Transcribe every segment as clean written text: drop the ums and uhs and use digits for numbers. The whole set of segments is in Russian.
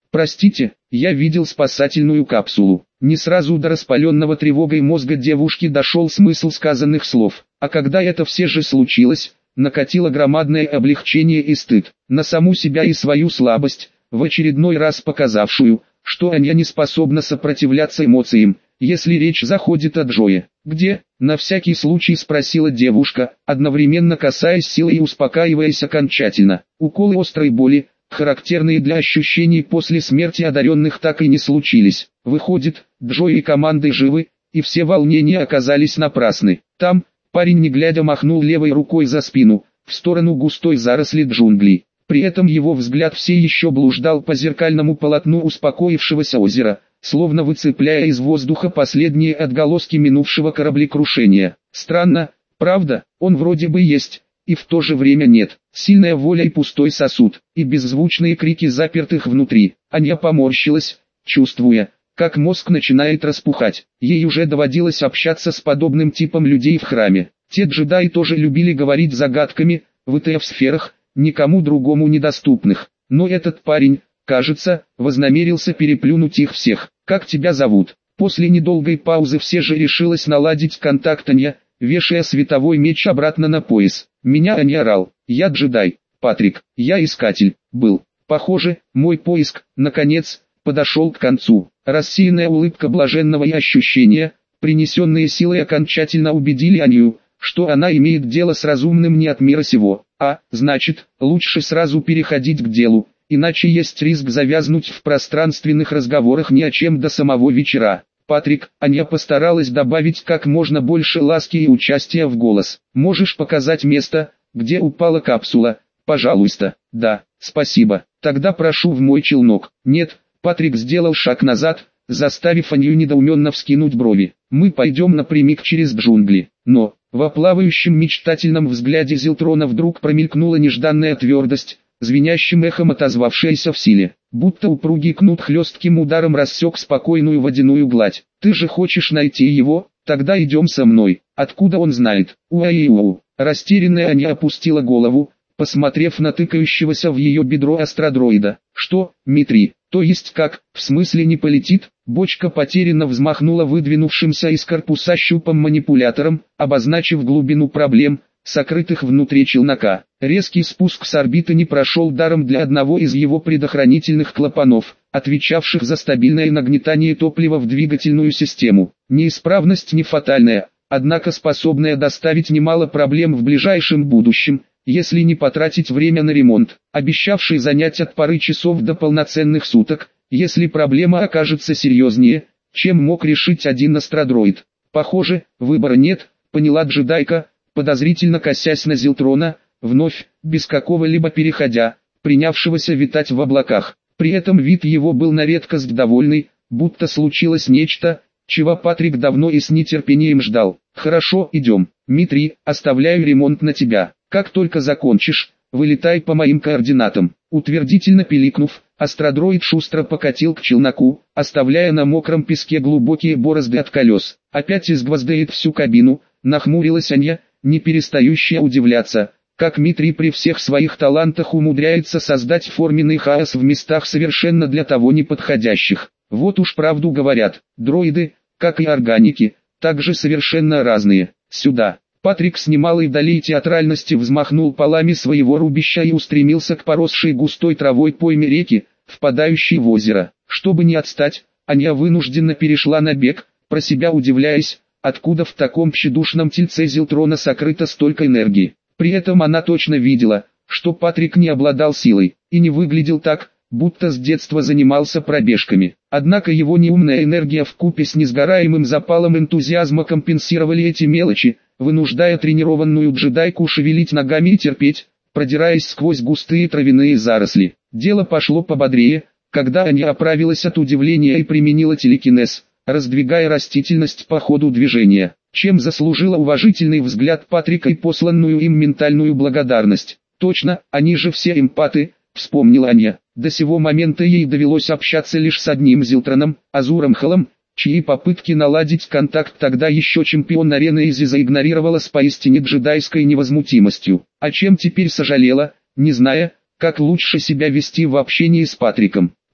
Простите, я видел спасательную капсулу. Не сразу до распаленного тревогой мозга девушки дошел смысл сказанных слов. А когда это все же случилось, накатило громадное облегчение и стыд. На саму себя и свою слабость, в очередной раз показавшую, что Аня не способна сопротивляться эмоциям, если речь заходит о Джое. «Где?» – на всякий случай спросила девушка, одновременно касаясь силы и успокаиваясь окончательно. Уколы острой боли, характерные для ощущений после смерти одаренных, так и не случились. Выходит, Джо и команды живы, и все волнения оказались напрасны. Там, парень не глядя махнул левой рукой за спину, в сторону густой заросли джунглей. При этом его взгляд все еще блуждал по зеркальному полотну успокоившегося озера, словно выцепляя из воздуха последние отголоски минувшего кораблекрушения. Странно, правда, он вроде бы есть, и в то же время нет. Сильная воля и пустой сосуд, и беззвучные крики запертых внутри. Аня поморщилась, чувствуя, как мозг начинает распухать. Ей уже доводилось общаться с подобным типом людей в храме. Те джедаи тоже любили говорить загадками, витая в сферах, никому другому недоступных. Но этот парень, кажется, вознамерился переплюнуть их всех. «Как тебя зовут?» После недолгой паузы все же решилась наладить контакт Аня, вешая световой меч обратно на пояс. «Меня Аня орал. Я джедай. Патрик. Я искатель. Был. Похоже, мой поиск, наконец, подошел к концу». Рассеянная улыбка блаженного и ощущения, принесенные силой, окончательно убедили Аню, что она имеет дело с разумным не от мира сего. Значит, лучше сразу переходить к делу, иначе есть риск завязнуть в пространственных разговорах ни о чем до самого вечера. «Патрик», Аня постаралась добавить как можно больше ласки и участия в голос. «Можешь показать место, где упала капсула, пожалуйста?» «Да, спасибо. Тогда прошу в мой челнок». «Нет», Патрик сделал шаг назад, заставив Аню недоуменно вскинуть брови. «Мы пойдем напрямик через джунгли». Но, во плавающем мечтательном взгляде Зилтрона вдруг промелькнула нежданная твердость, звенящим эхом отозвавшаяся в силе, будто упругий кнут хлестким ударом рассек спокойную водяную гладь. «Ты же хочешь найти его? Тогда идем со мной. Откуда он знает?» «Уа-и-у». Растерянная Аня опустила голову, посмотрев на тыкающегося в ее бедро астродроида. «Что, Митри, то есть как, в смысле не полетит?» Бочка потерянно взмахнула выдвинувшимся из корпуса щупом-манипулятором, обозначив глубину проблем, сокрытых внутри челнока. Резкий спуск с орбиты не прошел даром для одного из его предохранительных клапанов, отвечавших за стабильное нагнетание топлива в двигательную систему. Неисправность не фатальная, однако способная доставить немало проблем в ближайшем будущем, если не потратить время на ремонт, обещавший занять от пары часов до полноценных суток, если проблема окажется серьезнее, чем мог решить один астродроид. «Похоже, выбора нет», поняла джедайка, подозрительно косясь на Зилтрона, вновь, без какого-либо переходя, принявшегося витать в облаках. При этом вид его был на редкость довольный, будто случилось нечто, чего Патрик давно и с нетерпением ждал. «Хорошо, идем. Митри, оставляю ремонт на тебя. Как только закончишь, вылетай по моим координатам». Утвердительно пиликнув, астродроид шустро покатил к челноку, оставляя на мокром песке глубокие борозды от колес. «Опять изгвоздает всю кабину», нахмурилась Аня, не перестающая удивляться, как Митри при всех своих талантах умудряется создать форменный хаос в местах совершенно для того неподходящих. Вот уж правду говорят, дроиды, как и органики, также совершенно разные. «Сюда». Патрик с немалой долей театральности взмахнул полами своего рубища и устремился к поросшей густой травой пойме реки, впадающей в озеро. Чтобы не отстать, Аня вынужденно перешла на бег, про себя удивляясь, откуда в таком тщедушном тельце Зилтрона сокрыто столько энергии. При этом она точно видела, что Патрик не обладал силой, и не выглядел так, будто с детства занимался пробежками. Однако его неумная энергия вкупе с несгораемым запалом энтузиазма компенсировали эти мелочи, вынуждая тренированную джедайку шевелить ногами и терпеть, продираясь сквозь густые травяные заросли. Дело пошло пободрее, когда Аня оправилась от удивления и применила телекинез, раздвигая растительность по ходу движения, чем заслужила уважительный взгляд Патрика и посланную им ментальную благодарность. «Точно, они же все эмпаты», — вспомнила Аня. До сего момента ей довелось общаться лишь с одним Зилтроном, Азуром Халом, чьи попытки наладить контакт тогда еще чемпион арены Изи заигнорировала с поистине джедайской невозмутимостью. О чем теперь сожалела, не зная, как лучше себя вести в общении с Патриком.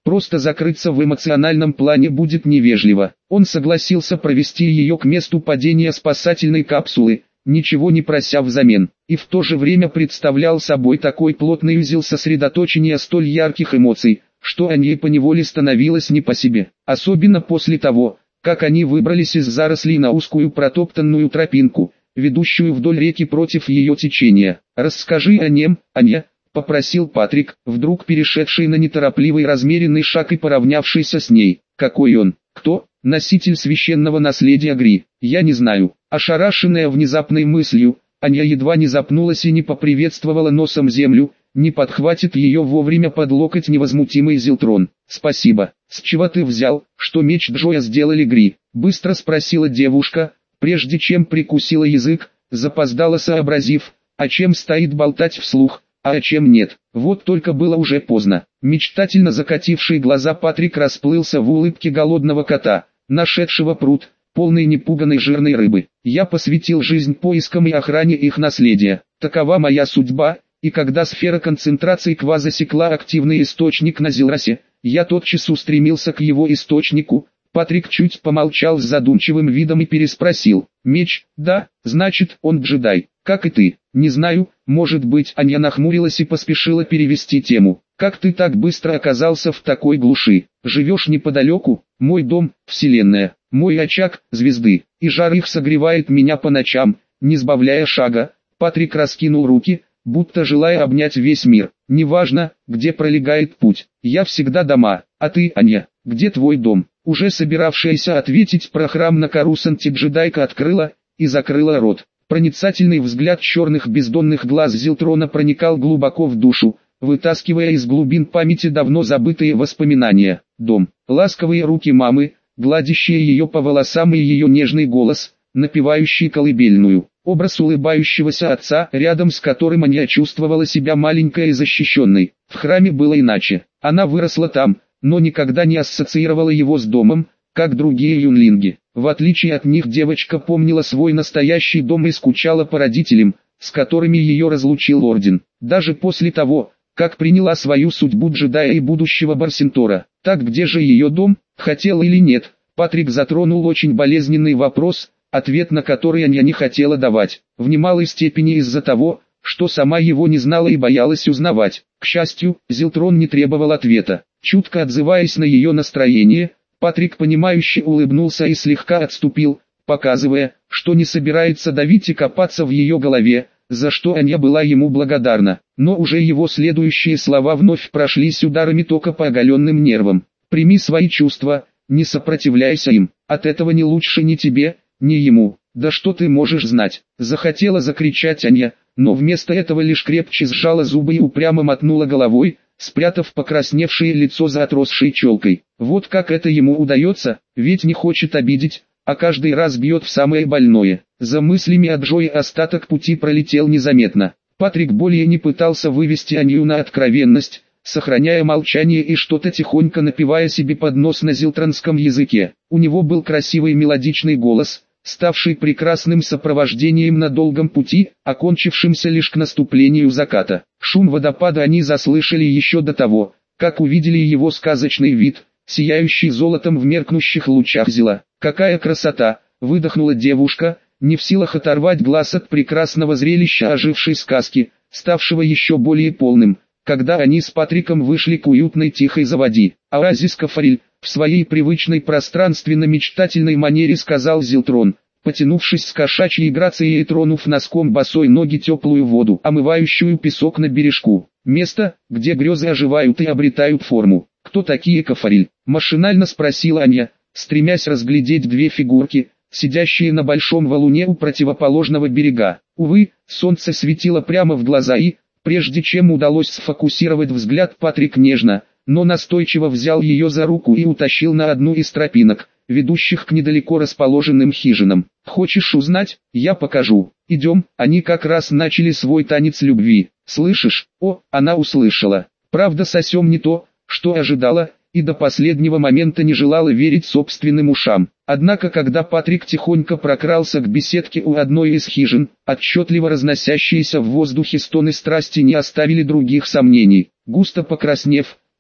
Просто закрыться в эмоциональном плане будет невежливо. Он согласился провести ее к месту падения спасательной капсулы, ничего не прося взамен, и в то же время представлял собой такой плотный узел сосредоточения столь ярких эмоций, что Анье поневоле становилось не по себе, особенно после того, как они выбрались из зарослей на узкую протоптанную тропинку, ведущую вдоль реки против ее течения. «Расскажи о нем, Аня», — попросил Патрик, вдруг перешедший на неторопливый размеренный шаг и поравнявшийся с ней. «Какой он? Кто? Носитель священного наследия Гри? Я не знаю». Ошарашенная внезапной мыслью, Аня едва не запнулась и не поприветствовала носом землю, не подхватит ее вовремя под локоть невозмутимый Зилтрон. «Спасибо. С чего ты взял, что меч Джоя сделали Гри?» — быстро спросила девушка, прежде чем прикусила язык, запоздало сообразив, о чем стоит болтать вслух, а о чем нет. Вот только было уже поздно. Мечтательно закативший глаза Патрик расплылся в улыбке голодного кота, нашедшего пруд, полный непуганной жирной рыбы. «Я посвятил жизнь поискам и охране их наследия. Такова моя судьба, и когда сфера концентрации Ква засекла активный источник на Зилрасе, я тотчас устремился к его источнику». Патрик чуть помолчал с задумчивым видом и переспросил. «Меч, да, значит, он джедай, как и ты». «Не знаю, может быть». Аня нахмурилась и поспешила перевести тему. «Как ты так быстро оказался в такой глуши? Живешь неподалеку? Мой дом – вселенная, мой очаг – звезды, и жар их согревает меня по ночам». Не сбавляя шага, Патрик раскинул руки, будто желая обнять весь мир. «Неважно, где пролегает путь, я всегда дома. А ты, Аня, где твой дом?» Уже собиравшаяся ответить про храм на Карусанте джедайка открыла и закрыла рот. Проницательный взгляд черных бездонных глаз Зилтрона проникал глубоко в душу, вытаскивая из глубин памяти давно забытые воспоминания. Дом, ласковые руки мамы, гладящие ее по волосам и ее нежный голос, напевающий колыбельную. Образ улыбающегося отца, рядом с которым Аня чувствовала себя маленькой и защищенной. В храме было иначе. Она выросла там, но никогда не ассоциировала его с домом, как другие юнлинги. В отличие от них девочка помнила свой настоящий дом и скучала по родителям, с которыми ее разлучил Орден. Даже после того, как приняла свою судьбу джедая и будущего Барсентора. Так где же ее дом, хотел или нет? Патрик затронул очень болезненный вопрос, ответ на который Аня не хотела давать. В немалой степени из-за того, что сама его не знала и боялась узнавать. К счастью, Зилтрон не требовал ответа. Чутко отзываясь на ее настроение, Патрик понимающе улыбнулся и слегка отступил, показывая, что не собирается давить и копаться в ее голове, за что Аня была ему благодарна. Но уже его следующие слова вновь прошлись ударами тока по оголенным нервам. «Прими свои чувства, не сопротивляйся им, от этого не лучше ни тебе, ни ему. Да что ты можешь знать?» Захотела закричать Аня, но вместо этого лишь крепче сжала зубы и упрямо мотнула головой, спрятав покрасневшее лицо за отросшей челкой. Вот как это ему удается, ведь не хочет обидеть, а каждый раз бьет в самое больное. За мыслями о Джое остаток пути пролетел незаметно. Патрик более не пытался вывести Анью на откровенность, сохраняя молчание и что-то тихонько напевая себе под нос на зилтранском языке. У него был красивый мелодичный голос, ставший прекрасным сопровождением на долгом пути, окончившимся лишь к наступлению заката. Шум водопада они заслышали еще до того, как увидели его сказочный вид, сияющий золотом в меркнущих лучах зила. «Какая красота!» — выдохнула девушка, не в силах оторвать глаз от прекрасного зрелища ожившей сказки, ставшего еще более полным, когда они с Патриком вышли к уютной тихой заводи. «Оазис Кафариль», в своей привычной пространственно-мечтательной манере сказал Зилтрон, потянувшись с кошачьей грацией и тронув носком босой ноги теплую воду, омывающую песок на бережку. «Место, где грезы оживают и обретают форму». «Кто такие Кафариль?» — машинально спросила Аня, стремясь разглядеть две фигурки, сидящие на большом валуне у противоположного берега. Увы, солнце светило прямо в глаза и, прежде чем удалось сфокусировать взгляд, Патрик нежно, но настойчиво взял ее за руку и утащил на одну из тропинок, ведущих к недалеко расположенным хижинам. «Хочешь узнать? Я покажу. Идем». Они как раз начали свой танец любви. «Слышишь?» О, она услышала. Правда, совсем не то, что ожидала, и до последнего момента не желала верить собственным ушам. Однако когда Патрик тихонько прокрался к беседке у одной из хижин, отчетливо разносящиеся в воздухе стоны страсти не оставили других сомнений. Густо покраснев,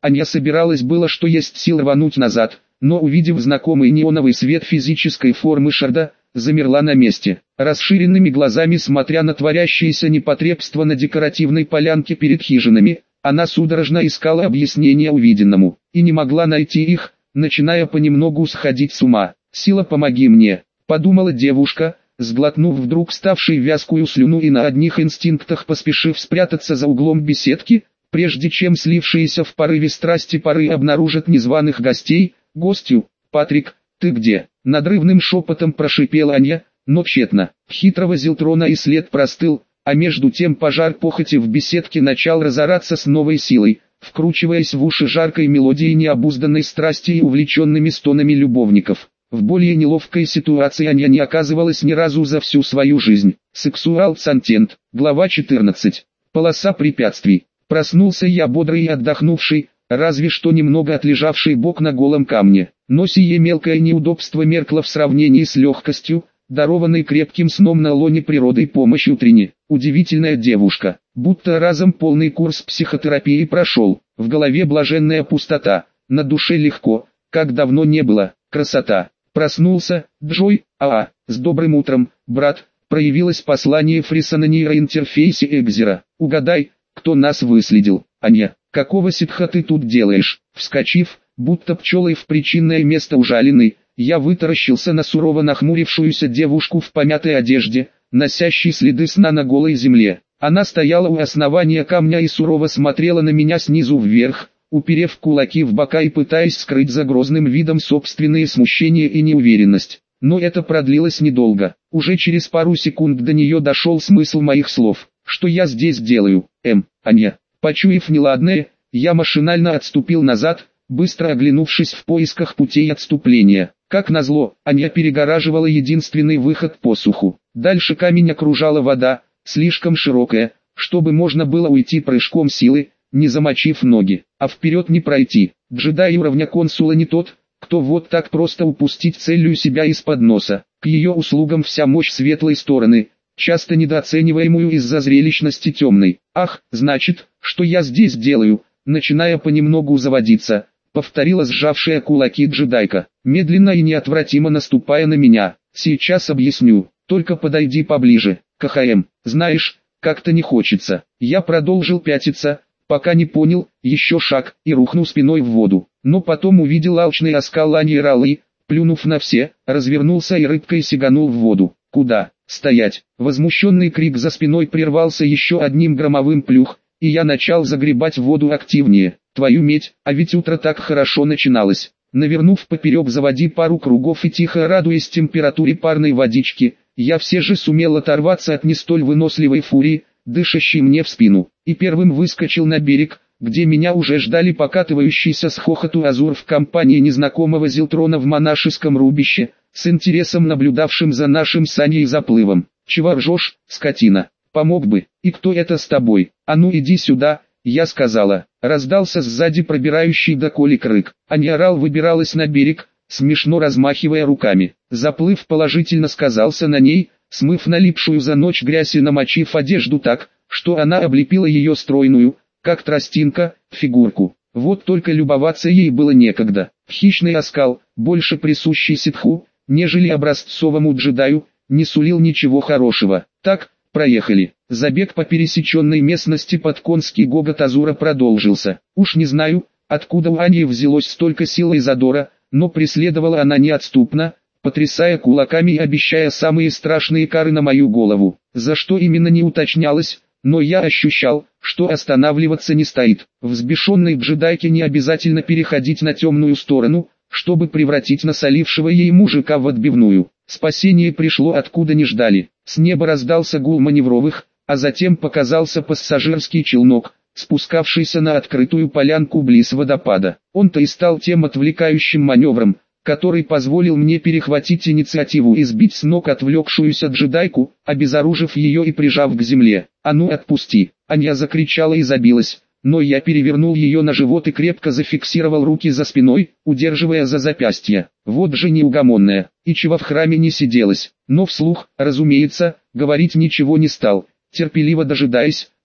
Аня собиралась было что есть сил рвануть назад, но увидев знакомый неоновый свет физической формы Шарда, замерла на месте, расширенными глазами смотря на творящееся непотребство на декоративной полянке перед хижинами. Она судорожно искала объяснения увиденному, и не могла найти их, начиная понемногу сходить с ума. «Сила, помоги мне», — подумала девушка, сглотнув вдруг ставшей вязкую слюну и на одних инстинктах поспешив спрятаться за углом беседки, прежде чем слившиеся в порыве страсти пары обнаружат незваных гостей. «Гостю, Патрик, ты где?» — надрывным шепотом прошипела Аня, но тщетно. Хитрого Зилтрона и след простыл, а между тем пожар похоти в беседке начал разораться с новой силой, вкручиваясь в уши жаркой мелодией необузданной страсти и увлеченными стонами любовников. В более неловкой ситуации Аня не оказывалась ни разу за всю свою жизнь. Сексуал-центент. Глава 14. Полоса препятствий. Проснулся я бодрый и отдохнувший, разве что немного отлежавший бок на голом камне. Но сие мелкое неудобство меркло в сравнении с легкостью, дарованной крепким сном на лоне природы помощь утренне. Удивительная девушка, будто разом полный курс психотерапии прошел. В голове блаженная пустота, на душе легко, как давно не было. Красота. Проснулся, Джой, с добрым утром, брат, проявилось послание Фриса на нейроинтерфейсе Экзера. Угадай, кто нас выследил? Аня, какого ситха ты тут делаешь? Вскочив, будто пчелой в причинное место ужаленный, я вытаращился на сурово нахмурившуюся девушку в помятой одежде, носящей следы сна на голой земле. Она стояла у основания камня и сурово смотрела на меня снизу вверх, уперев кулаки в бока и пытаясь скрыть за грозным видом собственные смущение и неуверенность. Но это продлилось недолго. Уже через пару секунд до нее дошел смысл моих слов. «Что я здесь делаю, Аня?» Почуяв неладное, я машинально отступил назад, быстро оглянувшись в поисках путей отступления. Как назло, Аня перегораживала единственный выход по суху. Дальше камень окружала вода, слишком широкая, чтобы можно было уйти прыжком силы, не замочив ноги, а вперед не пройти. Джедай уровня консула не тот, кто вот так просто упустить целью себя из-под носа. К ее услугам вся мощь светлой стороны, часто недооцениваемую из-за зрелищности темной. «Ах, значит, что я здесь делаю?» Начиная понемногу заводиться, повторила сжавшая кулаки джедайка, медленно и неотвратимо наступая на меня. «Сейчас объясню, только подойди поближе, КХМ, знаешь, как-то не хочется». Я продолжил пятиться, пока не понял, еще шаг, и рухнул спиной в воду. Но потом увидел алчный оскал Ани Ралы, плюнув на все, развернулся и рыбкой сиганул в воду. «Куда? Стоять!» Возмущенный крик за спиной прервался еще одним громовым плюх, и я начал загребать воду активнее. «Твою медь, а ведь утро так хорошо начиналось!» Навернув поперек заводи пару кругов и тихо радуясь температуре парной водички, я все же сумел оторваться от не столь выносливой фурии, дышащей мне в спину, и первым выскочил на берег, где меня уже ждали покатывающийся с хохоту Азур в компании незнакомого Зилтрона в монашеском рубище, с интересом наблюдавшим за нашим с Аней заплывом. «Чего ржешь, скотина? Помог бы. И кто это с тобой? А ну иди сюда!» Я сказала. Раздался сзади пробирающий до колик рык. Аня орал выбиралась на берег, смешно размахивая руками. Заплыв положительно сказался на ней, смыв налипшую за ночь грязь и намочив одежду так, что она облепила ее стройную, как тростинка, фигурку. Вот только любоваться ей было некогда. Хищный оскал, больше присущий ситху, нежели образцовому джедаю, не сулил ничего хорошего. «Так, проехали». Забег по пересеченной местности под конский гогот Азура продолжился. Уж не знаю, откуда у Ани взялось столько силы и задора, но преследовала она неотступно, потрясая кулаками и обещая самые страшные кары на мою голову. За что именно не уточнялось, но я ощущал, что останавливаться не стоит. Взбешенной джедайке не обязательно переходить на темную сторону, чтобы превратить насолившего ей мужика в отбивную. Спасение пришло откуда не ждали. С неба раздался гул маневровых, а затем показался пассажирский челнок, спускавшийся на открытую полянку близ водопада. Он-то и стал тем отвлекающим маневром, который позволил мне перехватить инициативу и сбить с ног отвлекшуюся джедайку, обезоружив ее и прижав к земле. «А ну отпусти!» Аня закричала и забилась, но я перевернул ее на живот и крепко зафиксировал руки за спиной, удерживая за запястья. Вот же неугомонная, и чего в храме не сиделась. Но вслух, разумеется, говорить ничего не стал, терпеливо дожидаясь,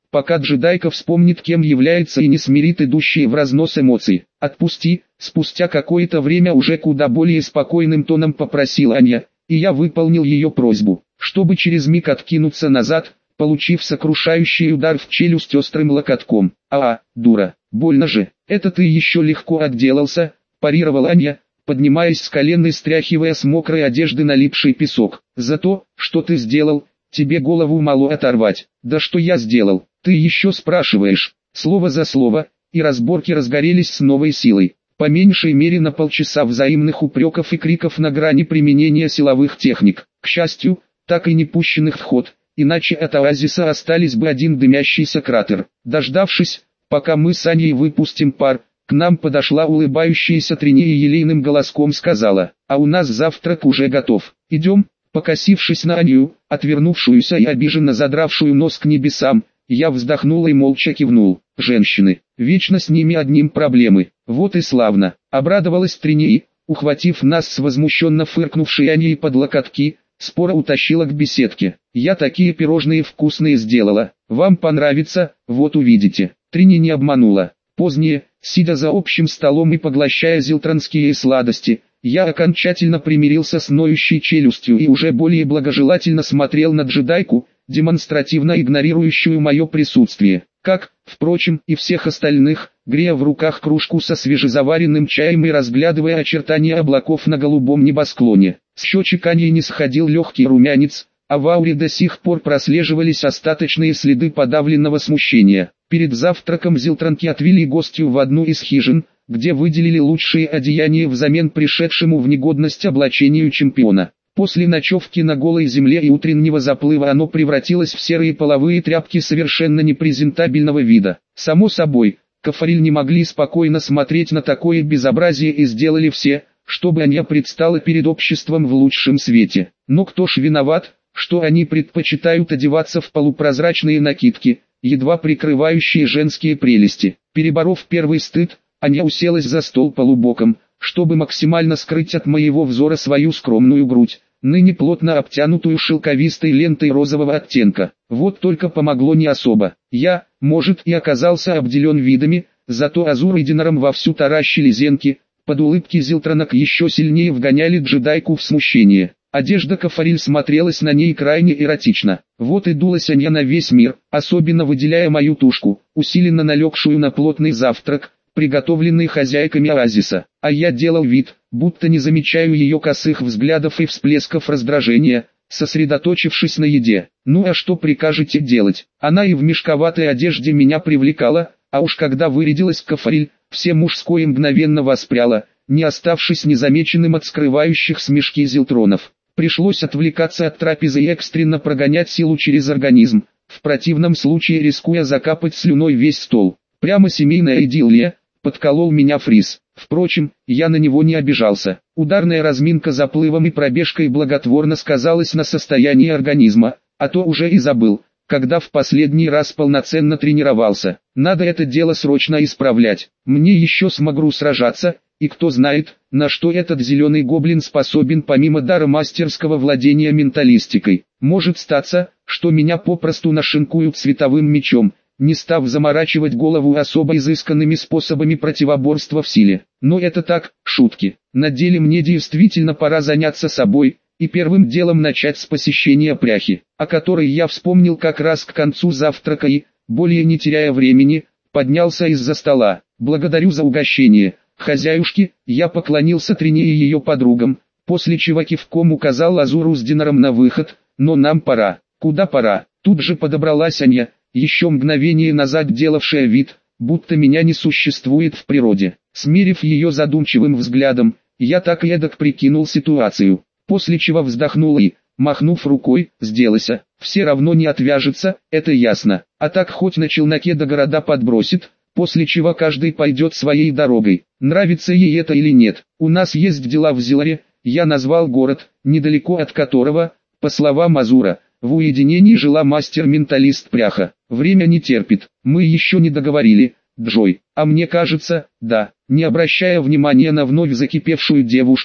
пока джедайка вспомнит, кем является, и не смирит идущие в разнос эмоции. «Отпусти», спустя какое-то время уже куда более спокойным тоном попросила Аня, и я выполнил ее просьбу, чтобы через миг откинуться назад, получив сокрушающий удар в челюсть острым локотком. Дура, больно же, это ты еще легко отделался», парировала Аня, поднимаясь с колен и стряхивая с мокрой одежды налипший песок. «За то, что ты сделал, тебе голову мало оторвать». «Да что я сделал, ты еще спрашиваешь?» Слово за слово, и разборки разгорелись с новой силой. По меньшей мере на полчаса взаимных упреков и криков на грани применения силовых техник. К счастью, так и не пущенных в ход, иначе от оазиса остались бы один дымящийся кратер. Дождавшись, пока мы с Аней выпустим пар, к нам подошла улыбающаяся Трини и елейным голоском сказала: «А у нас завтрак уже готов. Идем?» Покосившись на Аню, отвернувшуюся и обиженно задравшую нос к небесам, я вздохнул и молча кивнул. «Женщины, вечно с ними одним проблемы. Вот и славно», — обрадовалась Трини, ухватив нас с возмущенно фыркнувшей Аней под локотки, споро утащила к беседке. «Я такие пирожные вкусные сделала. Вам понравится, вот увидите». Трини не обманула. Позднее, сидя за общим столом и поглощая зилтранские сладости, я окончательно примирился с ноющей челюстью и уже более благожелательно смотрел на джедайку, демонстративно игнорирующую мое присутствие, как, впрочем, и всех остальных, грея в руках кружку со свежезаваренным чаем и разглядывая очертания облаков на голубом небосклоне. С щечек Ани не сходил легкий румянец, а в ауре до сих пор прослеживались остаточные следы подавленного смущения. Перед завтраком зилтранки отвели гостью в одну из хижин, где выделили лучшие одеяния взамен пришедшему в негодность облачению чемпиона. После ночевки на голой земле и утреннего заплыва оно превратилось в серые половые тряпки совершенно непрезентабельного вида. Само собой, Кафариль не могли спокойно смотреть на такое безобразие и сделали все, чтобы Аня предстала перед обществом в лучшем свете. Но кто ж виноват, что они предпочитают одеваться в полупрозрачные накидки, едва прикрывающие женские прелести. Переборов первый стыд, Аня уселась за стол полубоком, чтобы максимально скрыть от моего взора свою скромную грудь, ныне плотно обтянутую шелковистой лентой розового оттенка. Вот только помогло не особо. Я, может, и оказался обделен видами, зато Азур и Динаром вовсю таращили зенки, под улыбки зилтранок еще сильнее вгоняли джедайку в смущение. Одежда Кафариль смотрелась на ней крайне эротично. Вот и дулась Аня на весь мир, особенно выделяя мою тушку, усиленно налегшую на плотный завтрак, приготовленный хозяйками оазиса. А я делал вид, будто не замечаю ее косых взглядов и всплесков раздражения, сосредоточившись на еде. Ну а что прикажете делать? Она и в мешковатой одежде меня привлекала, а уж когда вырядилась Кафариль, все мужское мгновенно воспряло, не оставшись незамеченным от скрывающих смешки зилтронов. Пришлось отвлекаться от трапезы и экстренно прогонять силу через организм, в противном случае рискуя закапать слюной весь стол. Прямо семейная идиллия, подколол меня Фриз. Впрочем, я на него не обижался. Ударная разминка заплывом и пробежкой благотворно сказалась на состоянии организма, а то уже и забыл, когда в последний раз полноценно тренировался. Надо это дело срочно исправлять. Мне еще с Магру сражаться, и кто знает, на что этот зеленый гоблин способен помимо дара мастерского владения менталистикой. Может статься, что меня попросту нашинкуют световым мечом, не став заморачивать голову особо изысканными способами противоборства в силе. Но это так, шутки. На деле мне действительно пора заняться собой, и первым делом начать с посещения пряхи, о которой я вспомнил как раз к концу завтрака и, более не теряя времени, поднялся из-за стола. «Благодарю за угощение, хозяюшки», я поклонился Трине и ее подругам, после чего кивком указал Азуру с Динаром на выход. «Но нам пора». «Куда пора?» Тут же подобралась Аня, еще мгновение назад делавшая вид, будто меня не существует в природе. Смирив ее задумчивым взглядом, я так и эдак прикинул ситуацию, после чего вздохнул и, махнув рукой, сделайся, все равно не отвяжется, это ясно, а так хоть на челноке до города подбросит, после чего каждый пойдет своей дорогой. Нравится ей это или нет, у нас есть дела в Зиларе, я назвал город, недалеко от которого, по словам Азура, в уединении жила мастер-менталист Пряха. Время не терпит, мы еще не договорили, Джой, а мне кажется, да. Не обращая внимания на вновь закипевшую девушку,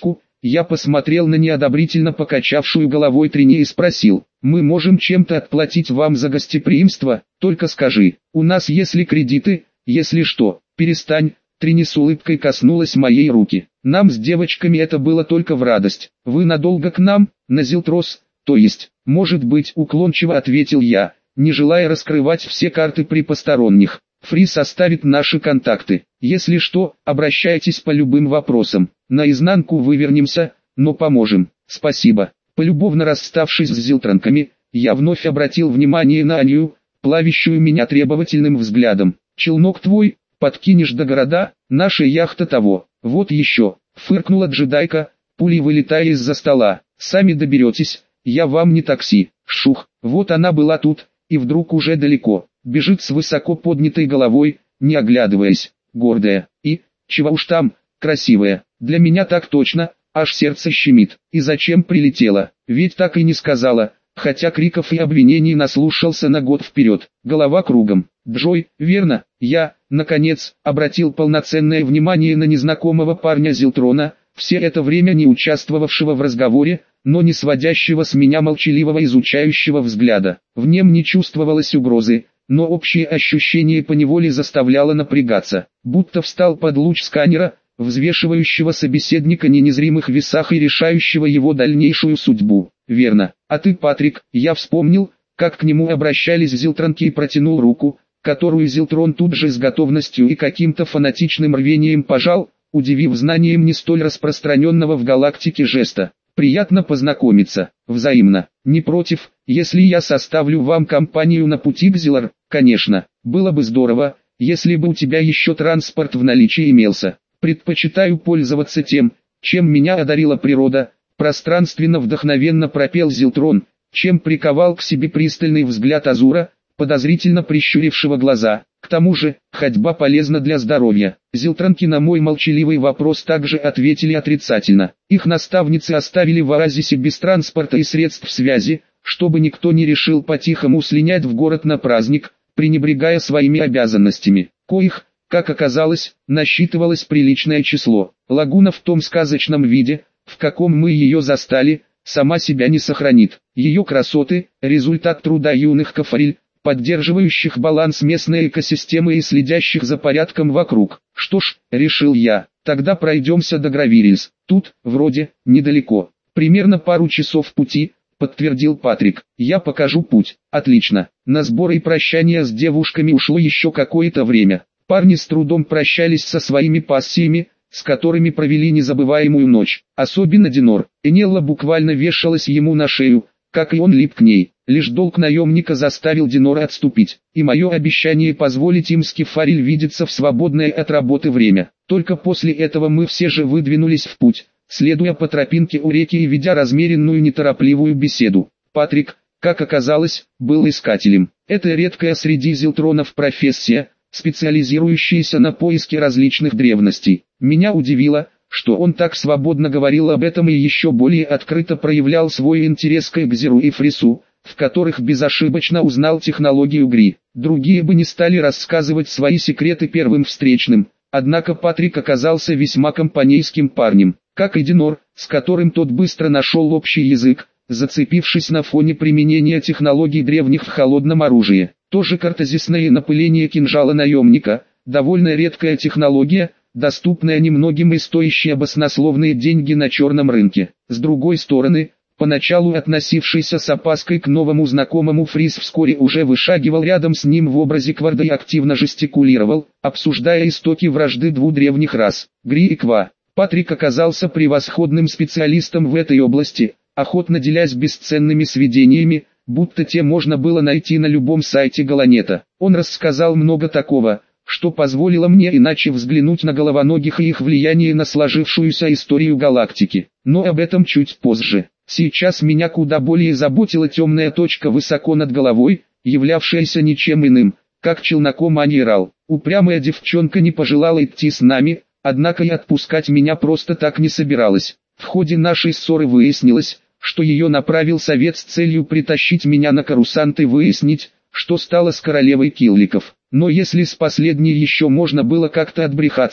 Я посмотрел на неодобрительно покачавшую головой Трине и спросил: «Мы можем чем-то отплатить вам за гостеприимство, только скажи, у нас если кредиты, если что, перестань». Трини с улыбкой коснулась моей руки. «Нам с девочками это было только в радость. Вы надолго к нам, на Зилтрос, то есть?» «Может быть», уклончиво ответил я, не желая раскрывать все карты при посторонних. «Фрис оставит наши контакты. Если что, обращайтесь по любым вопросам. Наизнанку вывернемся, но поможем. Спасибо». Полюбовно расставшись с зилтранками, я вновь обратил внимание на Анию, плавящую меня требовательным взглядом. «Челнок твой, подкинешь до города, наша яхта того». «Вот еще», фыркнула джедайка, пулей вылетая из-за стола. «Сами доберетесь, я вам не такси». Шух, вот она была тут, и вдруг уже далеко. Бежит с высоко поднятой головой, не оглядываясь, гордая. И, чего уж там, красивая. Для меня так точно, аж сердце щемит. И зачем прилетела? Ведь так и не сказала, хотя криков и обвинений наслушался на год вперед. Голова кругом. Джой, верно, я, наконец, обратил полноценное внимание на незнакомого парня Зилтрона, все это время не участвовавшего в разговоре, но не сводящего с меня молчаливого изучающего взгляда. В нем не чувствовалось угрозы, но общее ощущение поневоле заставляло напрягаться, будто встал под луч сканера, взвешивающего собеседника на незримых весах и решающего его дальнейшую судьбу. «Верно. А ты, Патрик?» Я вспомнил, как к нему обращались зилтранки, и протянул руку, которую Зилтрон тут же с готовностью и каким-то фанатичным рвением пожал, удивив знанием не столь распространенного в галактике жеста. «Приятно познакомиться. Взаимно. Не против, если я составлю вам компанию на пути к Зилар?» «Конечно. Было бы здорово, если бы у тебя еще транспорт в наличии имелся. Предпочитаю пользоваться тем, чем меня одарила природа», пространственно вдохновенно пропел Зилтрон, чем приковал к себе пристальный взгляд Азура, подозрительно прищурившего глаза. «К тому же, ходьба полезна для здоровья». Зилтранки на мой молчаливый вопрос также ответили отрицательно. Их наставницы оставили в оазисе без транспорта и средств связи, чтобы никто не решил по-тихому слинять в город на праздник, пренебрегая своими обязанностями, коих, как оказалось, насчитывалось приличное число. Лагуна в том сказочном виде, в каком мы ее застали, сама себя не сохранит. Ее красоты – результат труда юных кафариль, поддерживающих баланс местной экосистемы и следящих за порядком вокруг. Что ж, решил я, тогда пройдемся до Гравирильс. Тут, вроде, недалеко. Примерно пару часов пути, подтвердил Патрик. Я покажу путь. Отлично. На сборы и прощание с девушками ушло еще какое-то время. Парни с трудом прощались со своими пассиями, с которыми провели незабываемую ночь. Особенно Динор. Энелла буквально вешалась ему на шею, как и он лип к ней. Лишь долг наемника заставил Динора отступить, и мое обещание позволить им с Кефариль видеться в свободное от работы время. Только после этого мы все же выдвинулись в путь, следуя по тропинке у реки и ведя размеренную неторопливую беседу. Патрик, как оказалось, был искателем. Это редкая среди зилтронов профессия, специализирующаяся на поиске различных древностей. Меня удивило, что он так свободно говорил об этом и еще более открыто проявлял свой интерес к Экзеру и Фрису, в которых безошибочно узнал технологию Гри. Другие бы не стали рассказывать свои секреты первым встречным, однако Патрик оказался весьма компанейским парнем, как и Динор, с которым тот быстро нашел общий язык, зацепившись на фоне применения технологий древних в холодном оружии. Тоже картезисное напыление кинжала наемника, довольно редкая технология, доступная немногим и стоящая баснословные деньги на черном рынке. С другой стороны, поначалу относившийся с опаской к новому знакомому Фрис вскоре уже вышагивал рядом с ним в образе Кварда и активно жестикулировал, обсуждая истоки вражды двух древних рас, Гри и Ква. Патрик оказался превосходным специалистом в этой области, охотно делясь бесценными сведениями, будто те можно было найти на любом сайте Галанета. Он рассказал много такого, что позволило мне иначе взглянуть на головоногих и их влияние на сложившуюся историю галактики. Но об этом чуть позже. Сейчас меня куда более заботила темная точка высоко над головой, являвшаяся ничем иным, как челноком Анирал. Упрямая девчонка не пожелала идти с нами, однако и отпускать меня просто так не собиралась. В ходе нашей ссоры выяснилось, что ее направил совет с целью притащить меня на Корусант и выяснить, что стало с королевой Килликов. Но если с последней еще можно было как-то отбрехаться,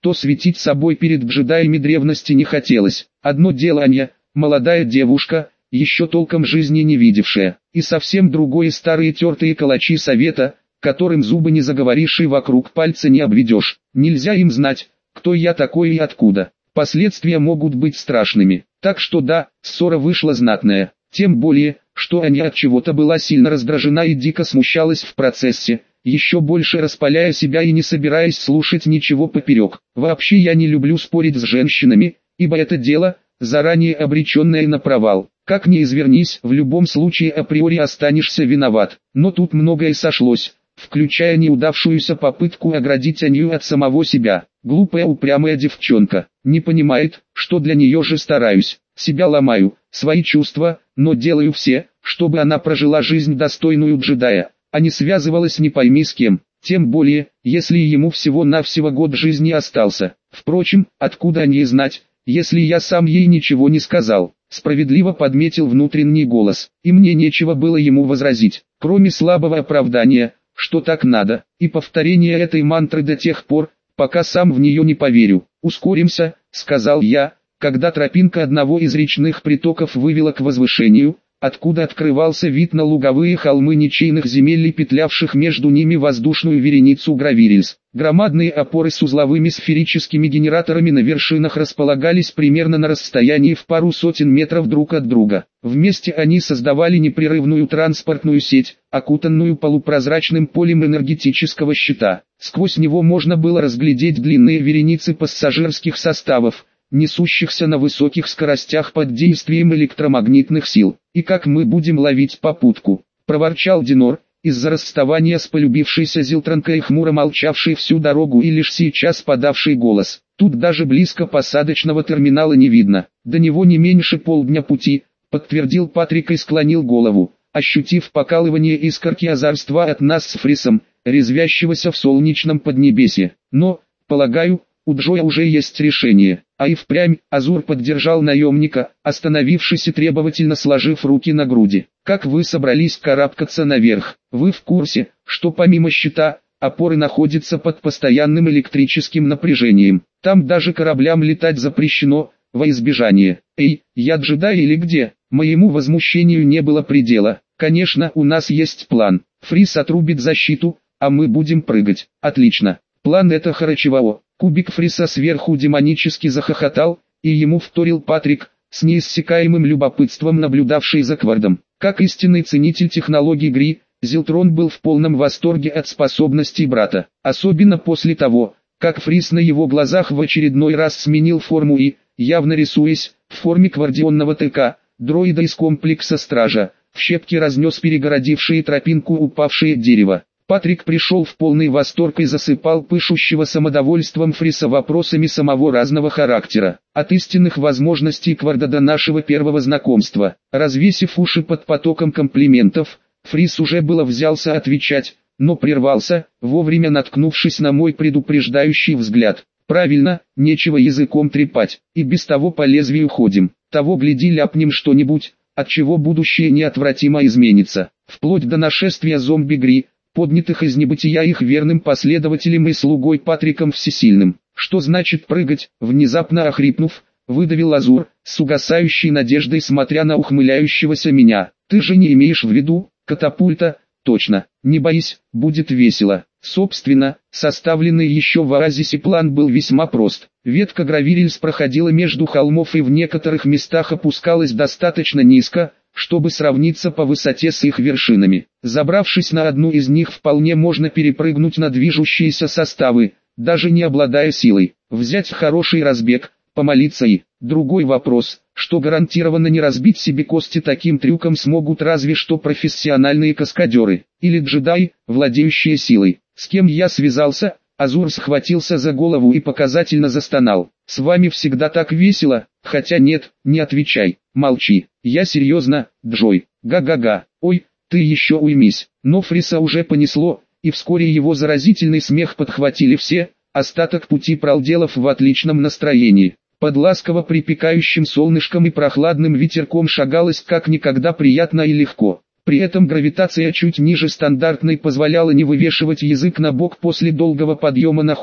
то светить собой перед джедаями древности не хотелось. Одно дело Аня, молодая девушка, еще толком жизни не видевшая, и совсем другое старые тертые калачи совета, которым зубы не заговоришь и вокруг пальца не обведешь. Нельзя им знать, кто я такой и откуда. Последствия могут быть страшными. Так что да, ссора вышла знатная. Тем более, что Аня от чего-то была сильно раздражена и дико смущалась в процессе, еще больше распаляя себя и не собираясь слушать ничего поперек. Вообще я не люблю спорить с женщинами, ибо это дело, заранее обреченное на провал. Как ни извернись, в любом случае априори останешься виноват. Но тут многое сошлось, включая неудавшуюся попытку оградить Аню от самого себя. Глупая упрямая девчонка, не понимает, что для нее же стараюсь, себя ломаю, свои чувства, но делаю все, чтобы она прожила жизнь достойную джедая, а не связывалась не пойми с кем, тем более, если ему всего-навсего год жизни остался. Впрочем, откуда о ней знать, если я сам ей ничего не сказал? Справедливо подметил внутренний голос, и мне нечего было ему возразить, кроме слабого оправдания, что так надо, и повторения этой мантры до тех пор, пока сам в нее не поверю. «Ускоримся», — сказал я, когда тропинка одного из речных притоков вывела к возвышению, откуда открывался вид на луговые холмы ничейных земель и петлявших между ними воздушную вереницу гравирильс. Громадные опоры с узловыми сферическими генераторами на вершинах располагались примерно на расстоянии в пару сотен метров друг от друга. Вместе они создавали непрерывную транспортную сеть, окутанную полупрозрачным полем энергетического щита. Сквозь него можно было разглядеть длинные вереницы пассажирских составов, несущихся на высоких скоростях под действием электромагнитных сил. «И как мы будем ловить попутку?» – проворчал Динор, из-за расставания с полюбившейся Зилтранкой, хмуро молчавшей всю дорогу и лишь сейчас подавший голос. «Тут даже близко посадочного терминала не видно, до него не меньше полдня пути», – подтвердил Патрик и склонил голову, ощутив покалывание искорки озорства от нас с Фрисом, резвящегося в солнечном поднебесье. «Но, полагаю, у Джоя уже есть решение». А и впрямь, Азур поддержал наемника, остановившись и требовательно сложив руки на груди. «Как вы собрались карабкаться наверх? Вы в курсе, что помимо щита, опоры находятся под постоянным электрическим напряжением? Там даже кораблям летать запрещено, во избежание». «Эй, я джедай или где?» Моему возмущению не было предела. «Конечно, у нас есть план. Фрис отрубит защиту, а мы будем прыгать». «Отлично. План это хорошо». Кубик Фриса сверху демонически захохотал, и ему вторил Патрик, с неиссякаемым любопытством наблюдавший за Квардом. Как истинный ценитель технологий Гри, Зилтрон был в полном восторге от способностей брата, особенно после того, как Фрис на его глазах в очередной раз сменил форму и, явно рисуясь, в форме квардионного ТК, дроида из комплекса Стража, в щепки разнес перегородившие тропинку упавшее дерево. Патрик пришел в полный восторг и засыпал пышущего самодовольством Фриса вопросами самого разного характера. От истинных возможностей Кварда до нашего первого знакомства. Развесив уши под потоком комплиментов, Фрис уже было взялся отвечать, но прервался, вовремя наткнувшись на мой предупреждающий взгляд. «Правильно, нечего языком трепать, и без того по лезвию ходим. Того гляди ляпнем что-нибудь, от чего будущее неотвратимо изменится. Вплоть до нашествия зомби-Гри, поднятых из небытия их верным последователем и слугой Патриком Всесильным». «Что значит прыгать?» — внезапно охрипнув, выдавил Азур, с угасающей надеждой смотря на ухмыляющегося меня. «Ты же не имеешь в виду катапульта?» «Точно, не боись, будет весело». Собственно, составленный еще в оазисе план был весьма прост. Ветка Гравирильс проходила между холмов и в некоторых местах опускалась достаточно низко, чтобы сравниться по высоте с их вершинами. Забравшись на одну из них, вполне можно перепрыгнуть на движущиеся составы, даже не обладая силой. Взять хороший разбег, помолиться и... Другой вопрос, что гарантированно не разбить себе кости таким трюком смогут разве что профессиональные каскадеры, или джедаи, владеющие силой. С кем я связался? Азур схватился за голову и показательно застонал. «С вами всегда так весело?» «Хотя нет, не отвечай, молчи. Я серьезно, Джой. Га-га-га. Ой, ты еще уймись». Но Фриса уже понесло, и вскоре его заразительный смех подхватили все, остаток пути проделав в отличном настроении. Под ласково припекающим солнышком и прохладным ветерком шагалось как никогда приятно и легко. При этом гравитация чуть ниже стандартной позволяла не вывешивать язык на бок после долгого подъема на холм,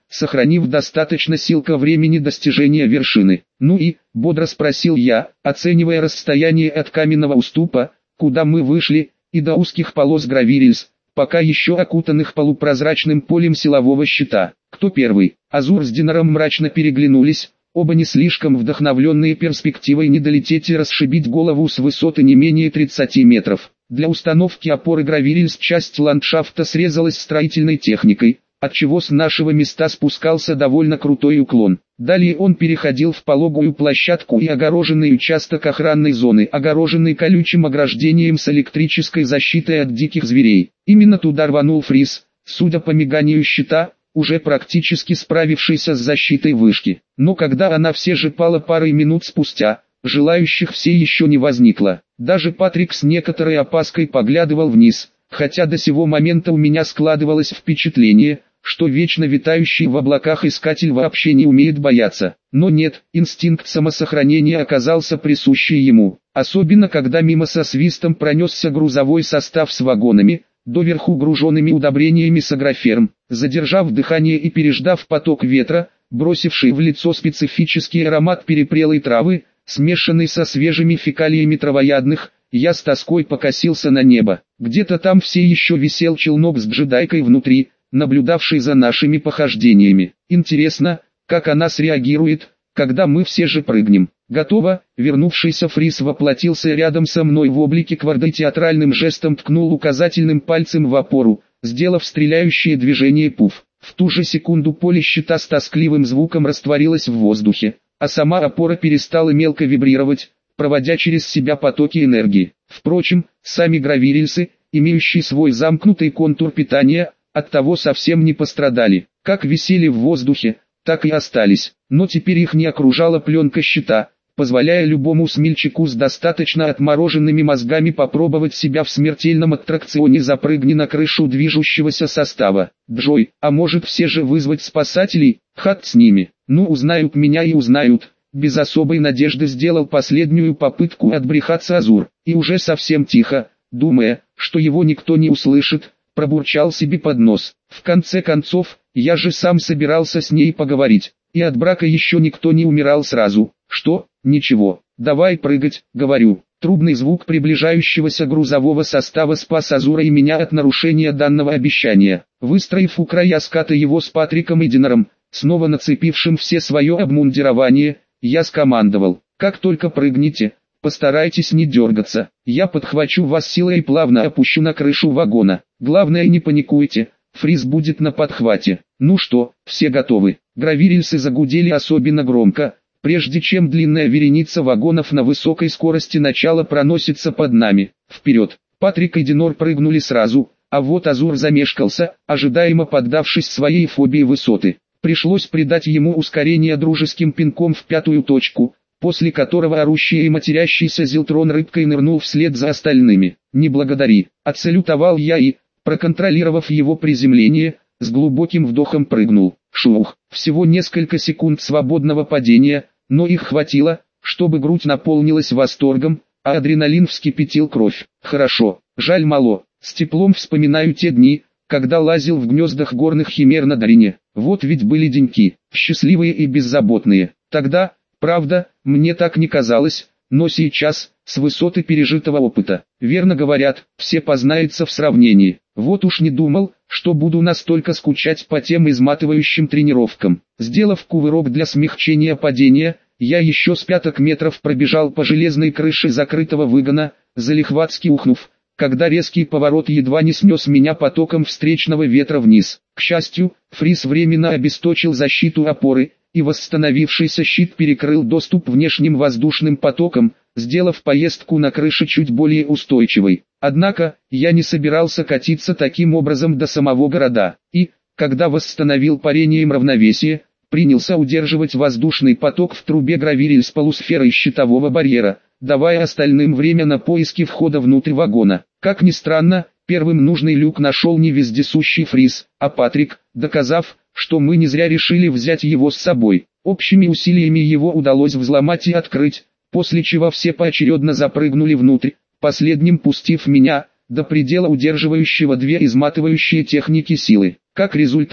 сохранив достаточно сил ко времени достижения вершины. «Ну и?» – бодро спросил я, оценивая расстояние от каменного уступа, куда мы вышли, и до узких полос гравирельс, пока еще окутанных полупрозрачным полем силового щита. «Кто первый?» Азур с Динаром мрачно переглянулись, оба не слишком вдохновленные перспективой не долететь и расшибить голову с высоты не менее 30 метров. Для установки опоры гравирельс часть ландшафта срезалась строительной техникой, отчего с нашего места спускался довольно крутой уклон. Далее он переходил в пологую площадку и огороженный участок охранной зоны, огороженный колючим ограждением с электрической защитой от диких зверей. Именно туда рванул Фриз, судя по миганию щита, уже практически справившийся с защитой вышки. Но когда она все же пала парой минут спустя, желающих все еще не возникло. Даже Патрик с некоторой опаской поглядывал вниз, хотя до сего момента у меня складывалось впечатление, что вечно витающий в облаках искатель вообще не умеет бояться. Но нет, инстинкт самосохранения оказался присущий ему, особенно когда мимо со свистом пронесся грузовой состав с вагонами, доверху груженными удобрениями с агроферм. Задержав дыхание и переждав поток ветра, бросивший в лицо специфический аромат перепрелой травы, смешанный со свежими фекалиями травоядных, я с тоской покосился на небо. Где-то там все еще висел челнок с джедайкой внутри, наблюдавший за нашими похождениями. Интересно, как она среагирует, когда мы все же прыгнем. Готово. Вернувшийся Фриз воплотился рядом со мной в облике Кварда и театральным жестом ткнул указательным пальцем в опору, сделав стреляющее движение пуф. В ту же секунду поле щита с тоскливым звуком растворилось в воздухе, а сама опора перестала мелко вибрировать, проводя через себя потоки энергии. Впрочем, сами гравирельсы, имеющие свой замкнутый контур питания, оттого совсем не пострадали. Как висели в воздухе, так и остались, но теперь их не окружала пленка щита, позволяя любому смельчаку с достаточно отмороженными мозгами попробовать себя в смертельном аттракционе «Запрыгни на крышу движущегося состава». Джой, а может все же вызвать спасателей? Хат с ними. Ну, узнают меня и узнают. Без особой надежды сделал последнюю попытку отбрехаться Азур, и уже совсем тихо, думая, что его никто не услышит, пробурчал себе под нос. В конце концов, я же сам собирался с ней поговорить, и от брака еще никто не умирал сразу. Что? Ничего, давай прыгать, говорю. Трубный звук приближающегося грузового состава спас Азура и меня от нарушения данного обещания. Выстроив у края ската его с Патриком и Динаром, снова нацепившим все свое обмундирование, я скомандовал: как только прыгните, постарайтесь не дергаться. Я подхвачу вас силой и плавно опущу на крышу вагона. Главное, не паникуйте, Фриз будет на подхвате. Ну что, все готовы? Гравирельсы загудели особенно громко, прежде чем длинная вереница вагонов на высокой скорости начала проноситься под нами. Вперед! Патрик и Динор прыгнули сразу, а вот Азур замешкался, ожидаемо поддавшись своей фобии высоты. Пришлось придать ему ускорение дружеским пинком в пятую точку, после которого орущий и матерящийся Зилтрон рыбкой нырнул вслед за остальными. «Не благодари», — отсалютовал я и, проконтролировав его приземление, с глубоким вдохом прыгнул. Шух, всего несколько секунд свободного падения, но их хватило, чтобы грудь наполнилась восторгом, а адреналин вскипятил кровь. Хорошо, жаль мало, с теплом вспоминаю те дни, когда лазил в гнездах горных химер на Дарине. Вот ведь были деньки, счастливые и беззаботные. Тогда, правда, мне так не казалось, но сейчас, с высоты пережитого опыта, верно говорят, все познается в сравнении. Вот уж не думал, что буду настолько скучать по тем изматывающим тренировкам. Сделав кувырок для смягчения падения, я еще с 5 метров пробежал по железной крыше закрытого выгона, залихватски ухнув, когда резкий поворот едва не снес меня потоком встречного ветра вниз. К счастью, Фриз временно обесточил защиту опоры, и восстановившийся щит перекрыл доступ внешним воздушным потокам, сделав поездку на крыше чуть более устойчивой. Однако, я не собирался катиться таким образом до самого города, и, когда восстановил парением равновесие, принялся удерживать воздушный поток в трубе гравирельс полусферой щитового барьера, давая остальным время на поиски входа внутрь вагона. Как ни странно, первым нужный люк нашел не вездесущий Фриз, а Патрик, доказав, что мы не зря решили взять его с собой. Общими усилиями его удалось взломать и открыть, после чего все поочередно запрыгнули внутрь, последним пустив меня, до предела удерживающего две изматывающие техники силы. Как результат,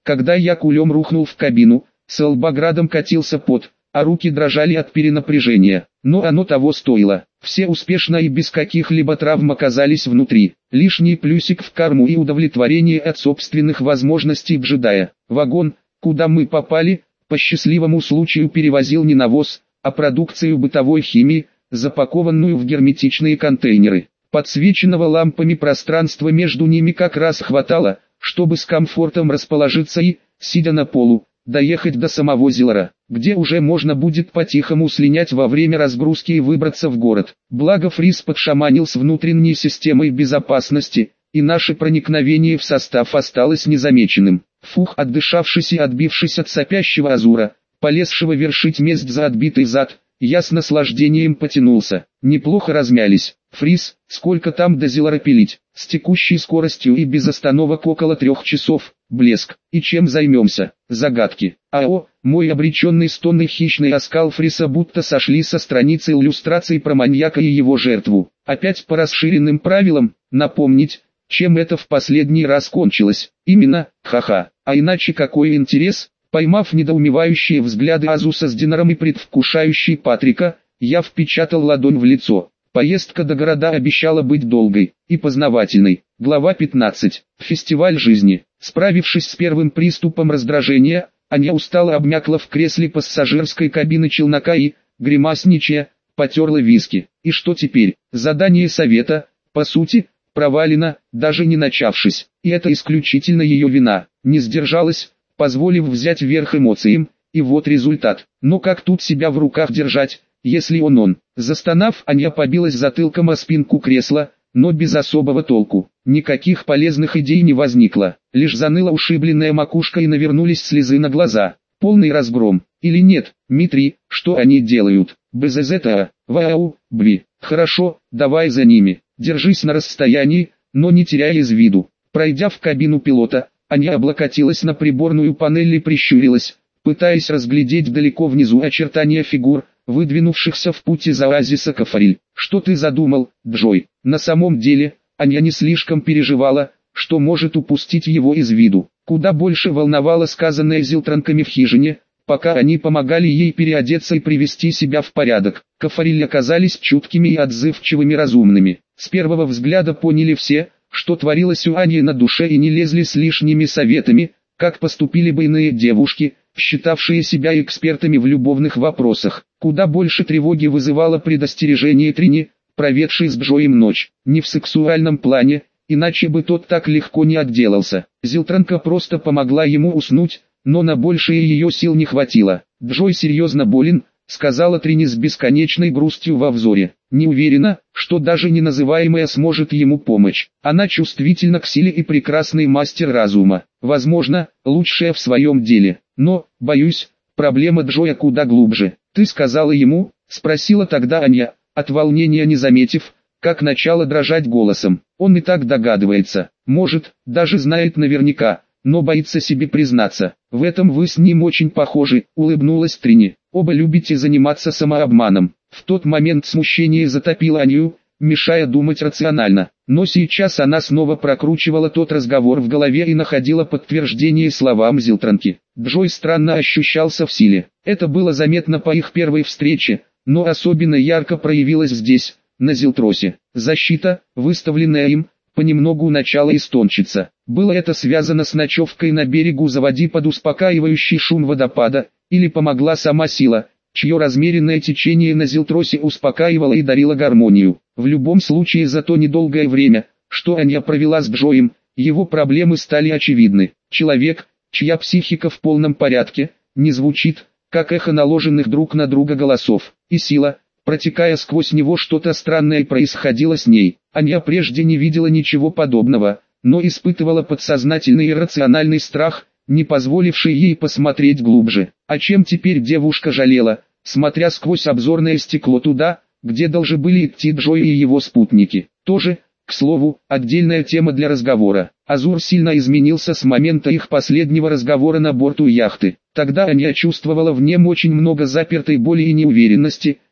Когда я кулем рухнул в кабину, с лба градом катился пот, а руки дрожали от перенапряжения. Но оно того стоило. Все успешно и без каких-либо травм оказались внутри. Лишний плюсик в карму и удовлетворение от собственных возможностей бжедая. Вагон, куда мы попали, по счастливому случаю перевозил не навоз, а продукцию бытовой химии, запакованную в герметичные контейнеры. Подсвеченного лампами пространства между ними как раз хватало, чтобы с комфортом расположиться и, сидя на полу, доехать до самого Зилара, где уже можно будет по-тихому слинять во время разгрузки и выбраться в город. Благо Фриз подшаманил с внутренней системой безопасности, и наше проникновение в состав осталось незамеченным. Фух, отдышавшись и отбившись от сопящего Азура, полезшего вершить месть за отбитый зад, я с наслаждением потянулся. Неплохо размялись. Фриз, сколько там до Зилара пилить? С текущей скоростью и без остановок около 3 часов. Блеск. И чем займемся? Загадки. АО, мой обреченный стон и хищный оскал Фриса будто сошли со страницы иллюстраций про маньяка и его жертву. Опять по расширенным правилам, напомнить, чем это в последний раз кончилось. Именно, ха-ха. А иначе какой интерес? Поймав недоумевающие взгляды Азуса с Динаром и предвкушающий Патрика, я впечатал ладонь в лицо. Поездка до города обещала быть долгой и познавательной. Глава 15. Фестиваль жизни. Справившись с первым приступом раздражения, Аня устало обмякла в кресле пассажирской кабины челнока и, гримасничая, потерла виски. И что теперь? Задание совета, по сути, провалено, даже не начавшись. И это исключительно ее вина. Не сдержалась, позволив взять верх эмоциям, и вот результат. Но как тут себя в руках держать, если он? Застонав, Аня побилась затылком о спинку кресла, но без особого толку. Никаких полезных идей не возникло, лишь заныла ушибленная макушка и навернулись слезы на глаза. Полный разгром. Или нет, Митри, что они делают? БЗЗТА, вау, бви. Хорошо, давай за ними. Держись на расстоянии, но не теряй из виду. Пройдя в кабину пилота, Аня облокотилась на приборную панель и прищурилась, пытаясь разглядеть далеко внизу очертания фигур, выдвинувшихся в путь из оазиса Кафариль. «Что ты задумал, Джой?» На самом деле, Аня не слишком переживала, что может упустить его из виду. Куда больше волновало сказанное зилтранками в хижине, пока они помогали ей переодеться и привести себя в порядок. Кафариль оказались чуткими и отзывчивыми разумными. С первого взгляда поняли все, что творилось у Ани на душе, и не лезли с лишними советами, как поступили бы иные девушки, считавшие себя экспертами в любовных вопросах. Куда больше тревоги вызывало предостережение Трини, проведшей с Джоем ночь. Не в сексуальном плане, иначе бы тот так легко не отделался. Зилтранка просто помогла ему уснуть, но на большее ее сил не хватило. «Джой серьезно болен», — сказала Трини с бесконечной грустью во взоре. «Не уверена, что даже неназываемая сможет ему помочь. Она чувствительна к силе и прекрасный мастер разума. Возможно, лучшая в своем деле. Но, боюсь, проблема Джоя куда глубже». «Ты сказала ему?» — спросила тогда Аня, от волнения не заметив, как начала дрожать голосом. Он и так догадывается, может, даже знает наверняка, но боится себе признаться. «В этом вы с ним очень похожи», — улыбнулась Трини. «Оба любите заниматься самообманом». В тот момент смущение затопило Аню, мешая думать рационально. Но сейчас она снова прокручивала тот разговор в голове и находила подтверждение словам Зилтранки. Джой странно ощущался в силе. Это было заметно по их первой встрече, но особенно ярко проявилось здесь, на Зилтросе. Защита, выставленная им, понемногу начала истончиться. Было это связано с ночевкой на берегу заводи под успокаивающий шум водопада, или помогла сама сила, чье размеренное течение на Зилтросе успокаивало и дарило гармонию. В любом случае за то недолгое время, что Аня провела с Джоем, его проблемы стали очевидны. Человек, чья психика в полном порядке, не звучит, как эхо наложенных друг на друга голосов, и сила, протекая сквозь него, что-то странное происходило с ней. Аня прежде не видела ничего подобного, но испытывала подсознательный и рациональный страх, не позволивший ей посмотреть глубже. О чем теперь девушка жалела, смотря сквозь обзорное стекло туда, где должны были идти Джой и его спутники. Тоже, к слову, отдельная тема для разговора. Азур сильно изменился с момента их последнего разговора на борту яхты. Тогда Аня чувствовала в нем очень много запертой боли и неуверенности,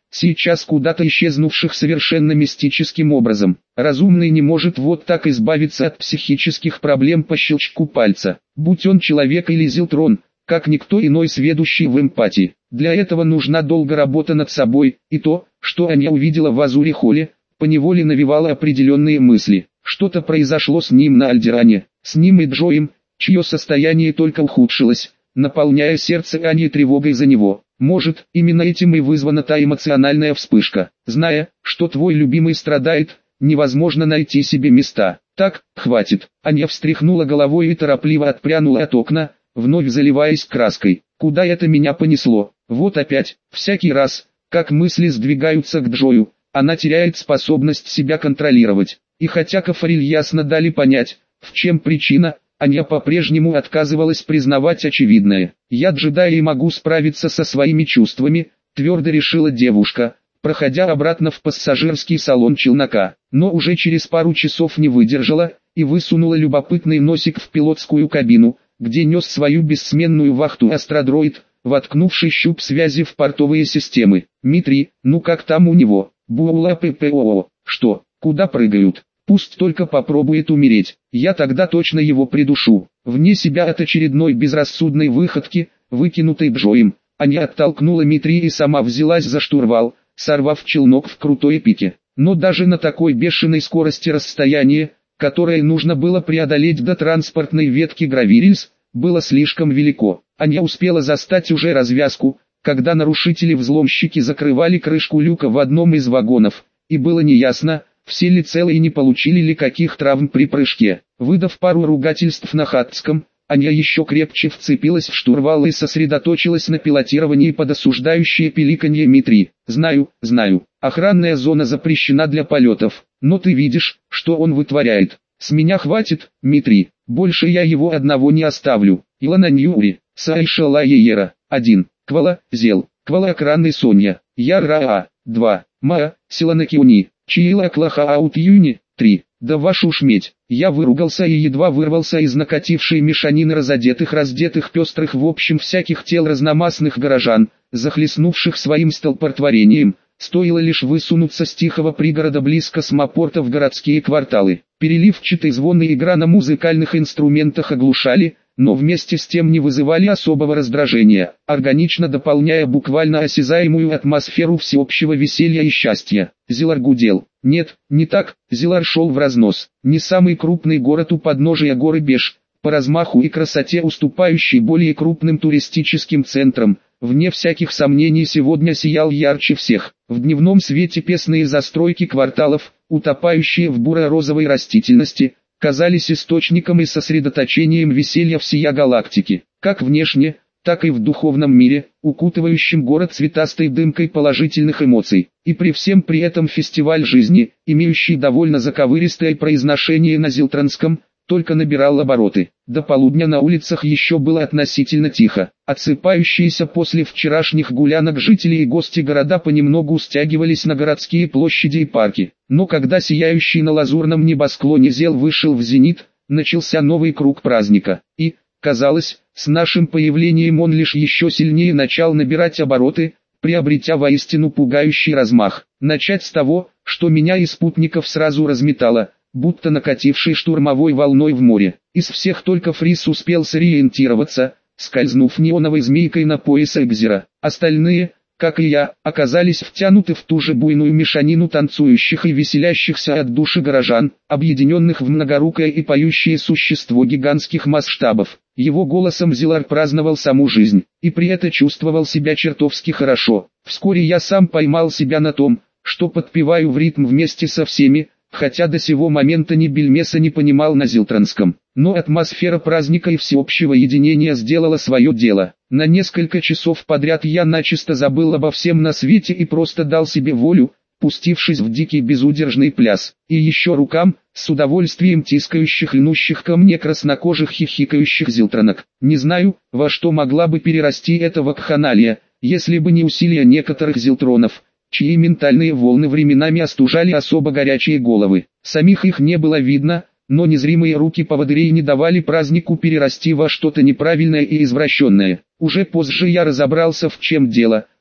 сейчас куда-то исчезнувших совершенно мистическим образом. Разумный не может вот так избавиться от психических проблем по щелчку пальца, будь он человек или зилтрон, как никто иной сведущий в эмпатии. Для этого нужна долгая работа над собой, и то, что Аня увидела в Азури-Холле, поневоле навевало определенные мысли. Что-то произошло с ним на Альдеране, с ним и Джоем, чье состояние только ухудшилось, наполняя сердце Ани тревогой за него. Может, именно этим и вызвана та эмоциональная вспышка. Зная, что твой любимый страдает, невозможно найти себе места. Так, хватит. Аня встряхнула головой и торопливо отпрянула от окна, вновь заливаясь краской. Куда это меня понесло? Вот опять, всякий раз, как мысли сдвигаются к Джою, она теряет способность себя контролировать. И хотя Кафариль ясно дали понять, в чем причина, Аня по-прежнему отказывалась признавать очевидное. «Я джедай и могу справиться со своими чувствами», — твердо решила девушка, проходя обратно в пассажирский салон челнока. Но уже через пару часов не выдержала, и высунула любопытный носик в пилотскую кабину, где нес свою бессменную вахту астродроид, воткнувший щуп связи в портовые системы. «Митри, ну как там у него? Була ППО. Что, куда прыгают? Пусть только попробует умереть, я тогда точно его придушу». Вне себя от очередной безрассудной выходки, выкинутой Джоем, Аня оттолкнула Митри и сама взялась за штурвал, сорвав челнок в крутой пике. Но даже на такой бешеной скорости расстояние, которое нужно было преодолеть до транспортной ветки Гравирильс, было слишком велико. Аня успела застать уже развязку, когда нарушители-взломщики закрывали крышку люка в одном из вагонов, и было неясно, все ли целы и не получили ли каких травм при прыжке. Выдав пару ругательств на хаттском, Аня еще крепче вцепилась в штурвал и сосредоточилась на пилотировании под осуждающее пиликанье Митри. «Знаю, охранная зона запрещена для полетов, но ты видишь, что он вытворяет. С меня хватит, Митри, больше я его одного не оставлю». Илона Ньюри, Саиша Лаеера, 1. Квала, Зел, Квала Охранный Соня, Яра 2. Маа, Силанакиуни, Чиила Клаха Аутюни, 3. Да вашу ж медь, я выругался и едва вырвался из накатившей мешанины раздетых пестрых в общем всяких тел разномастных горожан, захлестнувших своим столпотворением, стоило лишь высунуться с тихого пригорода близ космопорта в городские кварталы. Переливчатый звон и игра на музыкальных инструментах оглушали, но вместе с тем не вызывали особого раздражения, органично дополняя буквально осязаемую атмосферу всеобщего веселья и счастья. Зилар гудел. Нет, не так, Зилар шел в разнос. Не самый крупный город у подножия горы Беш, по размаху и красоте уступающий более крупным туристическим центрам, вне всяких сомнений сегодня сиял ярче всех. В дневном свете песные застройки кварталов, утопающие в буро-розовой растительности, казались источником и сосредоточением веселья всея галактики, как внешне, так и в духовном мире, укутывающим город цветастой дымкой положительных эмоций. И при всем при этом фестиваль жизни, имеющий довольно заковыристое произношение на зилтранском, только набирал обороты. До полудня на улицах еще было относительно тихо. Отсыпающиеся после вчерашних гулянок жители и гости города понемногу стягивались на городские площади и парки. Но когда сияющий на лазурном небосклоне Зел вышел в зенит, начался новый круг праздника. И, казалось, с нашим появлением он лишь еще сильнее начал набирать обороты, приобретя воистину пугающий размах. Начать с того, что меня и спутников сразу разметало, будто накатившей штурмовой волной в море. Из всех только Фрис успел сориентироваться, скользнув неоновой змейкой на пояс Экзера. Остальные, как и я, оказались втянуты в ту же буйную мешанину танцующих и веселящихся от души горожан, объединенных в многорукое и поющее существо гигантских масштабов. Его голосом Зилар праздновал саму жизнь, и при этом чувствовал себя чертовски хорошо. Вскоре я сам поймал себя на том, что подпеваю в ритм вместе со всеми, хотя до сего момента ни бельмеса не понимал на зилтранском. Но атмосфера праздника и всеобщего единения сделала свое дело. На несколько часов подряд я начисто забыл обо всем на свете и просто дал себе волю, пустившись в дикий безудержный пляс. И еще рукам, с удовольствием тискающих льнущих ко мне краснокожих хихикающих зилтранок. Не знаю, во что могла бы перерасти эта вакханалия, если бы не усилия некоторых зилтронов, чьи ментальные волны временами остужали особо горячие головы. Самих их не было видно, но незримые руки поводырей не давали празднику перерасти во что-то неправильное и извращенное. Уже позже я разобрался, в чем дело.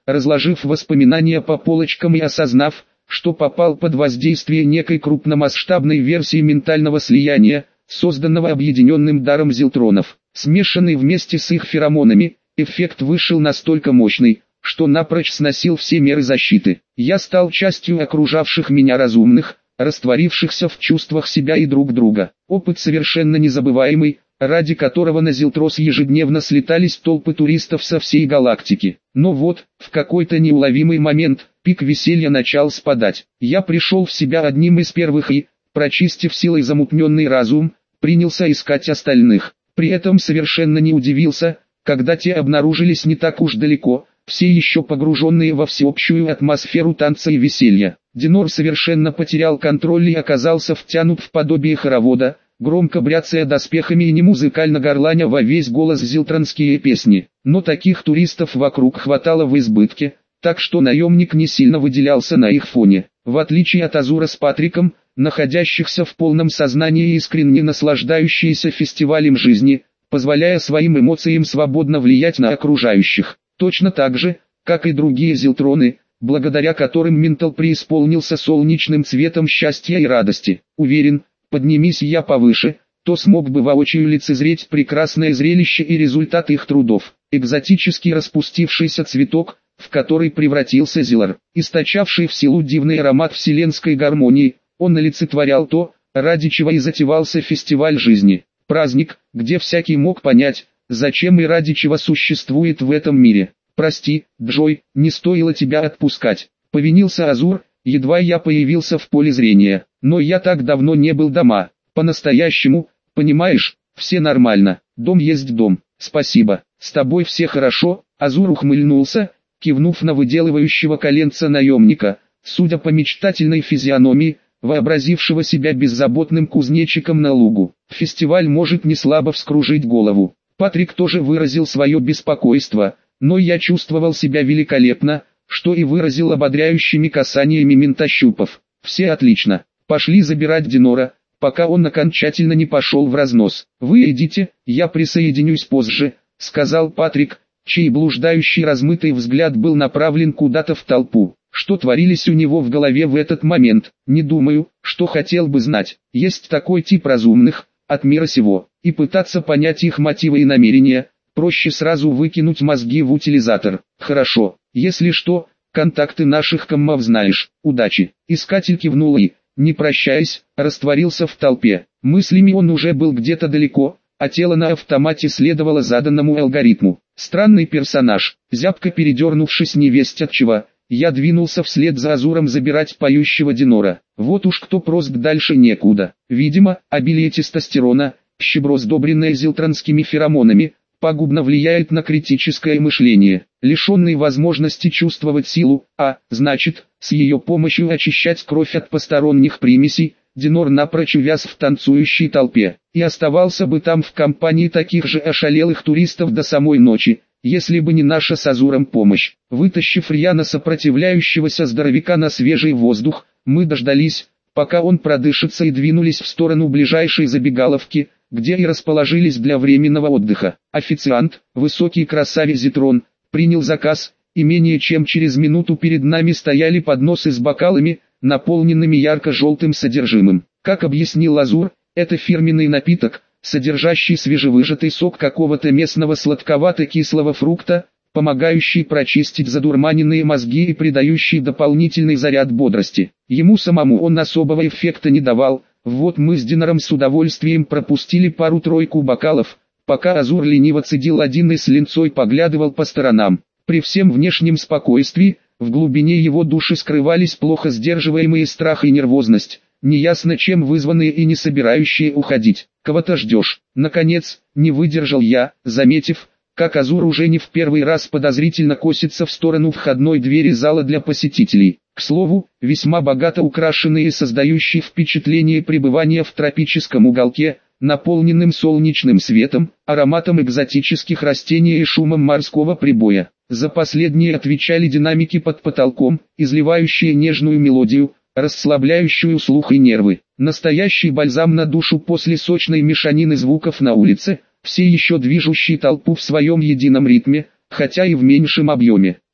разложив воспоминания по полочкам и осознав, что попал под воздействие некой крупномасштабной версии ментального слияния, созданного объединенным даром зилтронов. Смешанный вместе с их феромонами, эффект вышел настолько мощный, что напрочь сносил все меры защиты. Я стал частью окружавших меня разумных, растворившихся в чувствах себя и друг друга. Опыт совершенно незабываемый, ради которого на Зилтрос ежедневно слетались толпы туристов со всей галактики. Но вот, в какой-то неуловимый момент, пик веселья начал спадать. Я пришел в себя одним из первых и, прочистив силой замутненный разум, принялся искать остальных. При этом совершенно не удивился, когда те обнаружились не так уж далеко, все еще погруженные во всеобщую атмосферу танца и веселья. Динор совершенно потерял контроль и оказался втянут в подобие хоровода, громко бряцая доспехами и немузыкально горланя во весь голос зилтронские песни. Но таких туристов вокруг хватало в избытке, так что наемник не сильно выделялся на их фоне. В отличие от Азура с Патриком, находящихся в полном сознании и искренне наслаждающиеся фестивалем жизни, позволяя своим эмоциям свободно влиять на окружающих. Точно так же, как и другие зилтроны, благодаря которым ментал преисполнился солнечным цветом счастья и радости. Уверен, поднимись я повыше, то смог бы воочию лицезреть прекрасное зрелище и результат их трудов. Экзотический распустившийся цветок, в который превратился Зилар, источавший в силу дивный аромат вселенской гармонии, он олицетворял то, ради чего и затевался фестиваль жизни. Праздник, где всякий мог понять, зачем и ради чего существует в этом мире. «Прости, Джой, не стоило тебя отпускать», — повинился Азур, едва я появился в поле зрения. «Но я так давно не был дома, по-настоящему, понимаешь, все нормально, дом есть дом, спасибо, с тобой все хорошо». Азур ухмыльнулся, кивнув на выделывающего коленца наемника, судя по мечтательной физиономии, вообразившего себя беззаботным кузнечиком на лугу. Фестиваль может не слабо вскружить голову. Патрик тоже выразил свое беспокойство, но я чувствовал себя великолепно, что и выразил ободряющими касаниями ментощупов. Все отлично, пошли забирать Динора, пока он окончательно не пошел в разнос. «Вы идите, я присоединюсь позже», — сказал Патрик, чей блуждающий размытый взгляд был направлен куда-то в толпу. Что творились у него в голове в этот момент, не думаю, что хотел бы знать. Есть такой тип разумных, от мира сего, и пытаться понять их мотивы и намерения, проще сразу выкинуть мозги в утилизатор. Хорошо, если что, контакты наших коммов знаешь, удачи. Искатель кивнул и, не прощаясь, растворился в толпе. Мыслями он уже был где-то далеко, а тело на автомате следовало заданному алгоритму. Странный персонаж, зябко передернувшись невесть от чего, я двинулся вслед за Азуром забирать поющего Динора. Вот уж кто прост дальше некуда. Видимо, обилие тестостерона, щебро сдобренное зилтронскими феромонами, пагубно влияет на критическое мышление. Лишенный возможности чувствовать силу, значит, с ее помощью очищать кровь от посторонних примесей, Динор напрочь увяз в танцующей толпе, и оставался бы там в компании таких же ошалелых туристов до самой ночи, если бы не наша с Азуром помощь. Вытащив рьяно сопротивляющегося здоровяка на свежий воздух, мы дождались, пока он продышится, и двинулись в сторону ближайшей забегаловки, где и расположились для временного отдыха. Официант, высокий красавец Зитрон, принял заказ, и менее чем через минуту перед нами стояли подносы с бокалами, наполненными ярко-желтым содержимым. Как объяснил Азур, это фирменный напиток, содержащий свежевыжатый сок какого-то местного сладковато-кислого фрукта, помогающий прочистить задурманенные мозги и придающий дополнительный заряд бодрости. Ему самому он особого эффекта не давал, вот мы с Динором с удовольствием пропустили пару-тройку бокалов, пока Азур лениво цедил один и с линцой поглядывал по сторонам. При всем внешнем спокойствии, в глубине его души скрывались плохо сдерживаемые страх и нервозность, неясно чем вызванные и не собирающие уходить. «Кого-то ждешь?» Наконец, не выдержал я, заметив, как Азур уже не в первый раз подозрительно косится в сторону входной двери зала для посетителей. К слову, весьма богато украшенный и создающий впечатление пребывания в тропическом уголке, наполненным солнечным светом, ароматом экзотических растений и шумом морского прибоя. За последние отвечали динамики под потолком, изливающие нежную мелодию, расслабляющую слух и нервы. Настоящий бальзам на душу после сочной мешанины звуков на улице, все еще движущий толпу в своем едином ритме, хотя и в меньшем объеме.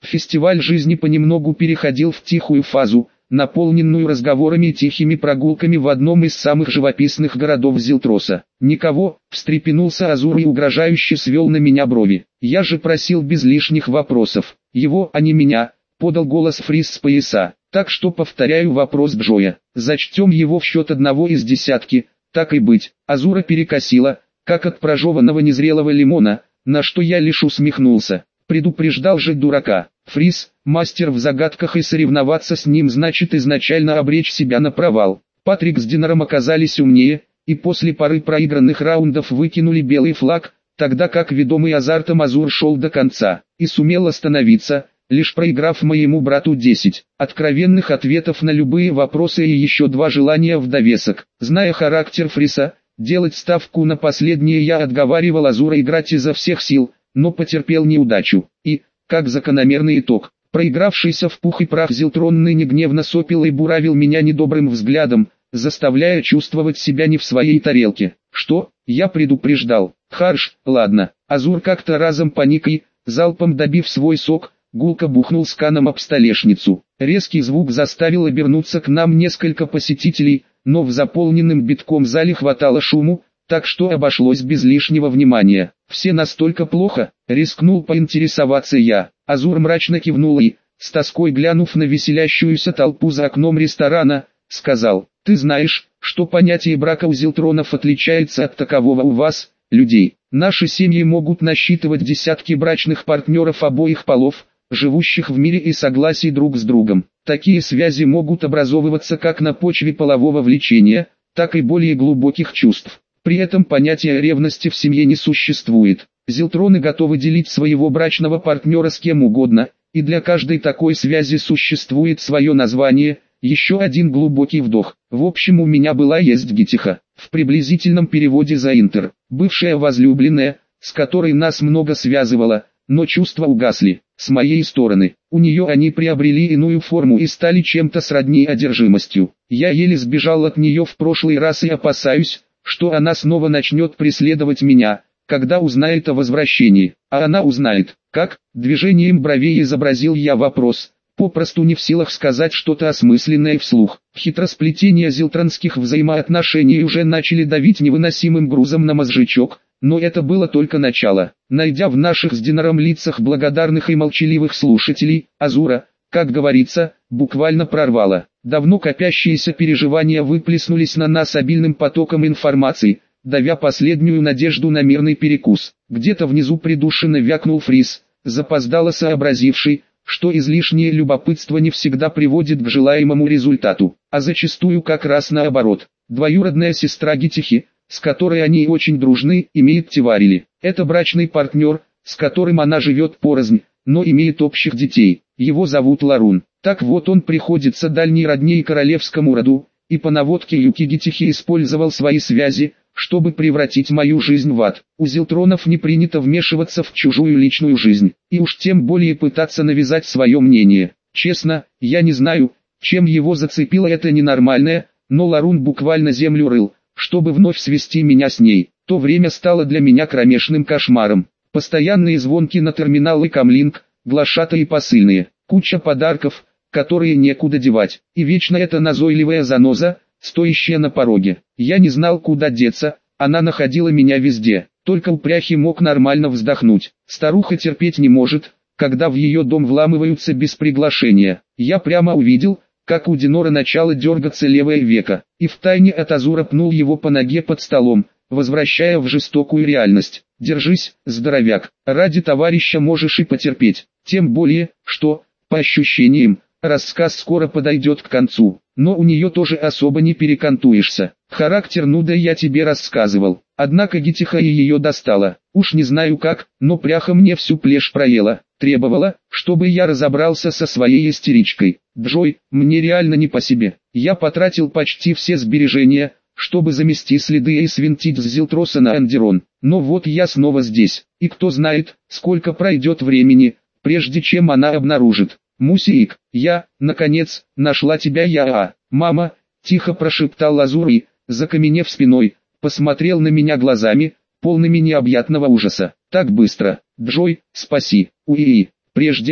Фестиваль жизни понемногу переходил в тихую фазу, наполненную разговорами и тихими прогулками в одном из самых живописных городов Зилтроса. «Никого?» — встрепенулся Азур и угрожающе свел на меня брови. «Я же просил без лишних вопросов. Его, а не меня», — подал голос Фрис с пояса. «Так что повторяю вопрос Джоя. Зачтем его в счет одного из десятки, так и быть». Азура перекосила, как от прожеванного незрелого лимона, на что я лишь усмехнулся. Предупреждал же дурака. Фрис, мастер в загадках, и соревноваться с ним значит изначально обречь себя на провал. Патрик с Динером оказались умнее, и после пары проигранных раундов выкинули белый флаг, тогда как ведомый азартом Азур шел до конца, и сумел остановиться, лишь проиграв моему брату 10 откровенных ответов на любые вопросы и еще 2 желания в довесок. Зная характер Фриса, делать ставку на последнее я отговаривал Азура играть изо всех сил, но потерпел неудачу, и, как закономерный итог, проигравшийся в пух и прах Зилтрон ныне гневно сопел и буравил меня недобрым взглядом, заставляя чувствовать себя не в своей тарелке. «Что?» — я предупреждал. «Харш, ладно». Азур как-то разом паник и, залпом добив свой сок, гулко бухнул сканом об столешницу. Резкий звук заставил обернуться к нам несколько посетителей, но в заполненном битком зале хватало шуму, так что обошлось без лишнего внимания. «Все настолько плохо?» — рискнул поинтересоваться я. Азур мрачно кивнул и, с тоской глянув на веселящуюся толпу за окном ресторана, сказал: «Ты знаешь, что понятие брака у Зилтронов отличается от такового у вас, людей. Наши семьи могут насчитывать десятки брачных партнеров обоих полов, живущих в мире и согласии друг с другом. Такие связи могут образовываться как на почве полового влечения, так и более глубоких чувств. При этом понятия ревности в семье не существует. Зилтроны готовы делить своего брачного партнера с кем угодно, и для каждой такой связи существует свое название». Еще один глубокий вдох. В общем, у меня была есть Гитиха, в приблизительном переводе за Интер, бывшая возлюбленная, с которой нас много связывало, но чувства угасли. С моей стороны, у нее они приобрели иную форму и стали чем-то сродни одержимостью. Я еле сбежал от нее в прошлый раз и опасаюсь, что она снова начнет преследовать меня, когда узнает о возвращении. А она узнает. Как? Движением бровей изобразил я вопрос, попросту не в силах сказать что-то осмысленное вслух. Хитросплетения зилтронских взаимоотношений уже начали давить невыносимым грузом на мозжечок, но это было только начало. Найдя в наших с Динером лицах благодарных и молчаливых слушателей, Азура, как говорится, буквально прорвало. Давно копящиеся переживания выплеснулись на нас обильным потоком информации, давя последнюю надежду на мирный перекус. Где-то внизу придушенно вякнул Фрис, запоздало сообразивший, что излишнее любопытство не всегда приводит к желаемому результату, а зачастую как раз наоборот. Двоюродная сестра Гитихи, с которой они очень дружны, имеет Тиварили. Это брачный партнер, с которым она живет порознь, но имеет общих детей. Его зовут Ларун. Так вот, он приходится дальней родне и королевскому роду, и по наводке Юки Гитихи использовал свои связи, чтобы превратить мою жизнь в ад. У Зилтронов не принято вмешиваться в чужую личную жизнь, и уж тем более пытаться навязать свое мнение. Честно, я не знаю, чем его зацепило это ненормальное, но Ларун буквально землю рыл, чтобы вновь свести меня с ней. То время стало для меня кромешным кошмаром. Постоянные звонки на терминалы Камлинг, глашатые и посыльные, куча подарков, которые некуда девать, и вечно эта назойливая заноза, стоящая на пороге. Я не знал, куда деться, она находила меня везде, только упряхи мог нормально вздохнуть. Старуха терпеть не может, когда в ее дом вламываются без приглашения. Я прямо увидел, как у Динора начало дергаться левое веко, и втайне от Азура пнул его по ноге под столом, возвращая в жестокую реальность. «Держись, здоровяк, ради товарища можешь и потерпеть, тем более, что, по ощущениям, рассказ скоро подойдет к концу, но у нее тоже особо не перекантуешься. Характер Нуда я тебе рассказывал, однако Гитиха и ее достала. Уж не знаю как, но пряха мне всю плешь проела, требовала, чтобы я разобрался со своей истеричкой. Джой, мне реально не по себе. Я потратил почти все сбережения, чтобы замести следы и свинтить с Зилтроса на Андерон. Но вот я снова здесь, и кто знает, сколько пройдет времени, прежде чем она обнаружит. Мусик, я, наконец, нашла тебя. Мама, тихо прошептал Азур и, закаменев спиной, посмотрел на меня глазами, полными необъятного ужаса. Так быстро. Джой, спаси. Уи, прежде,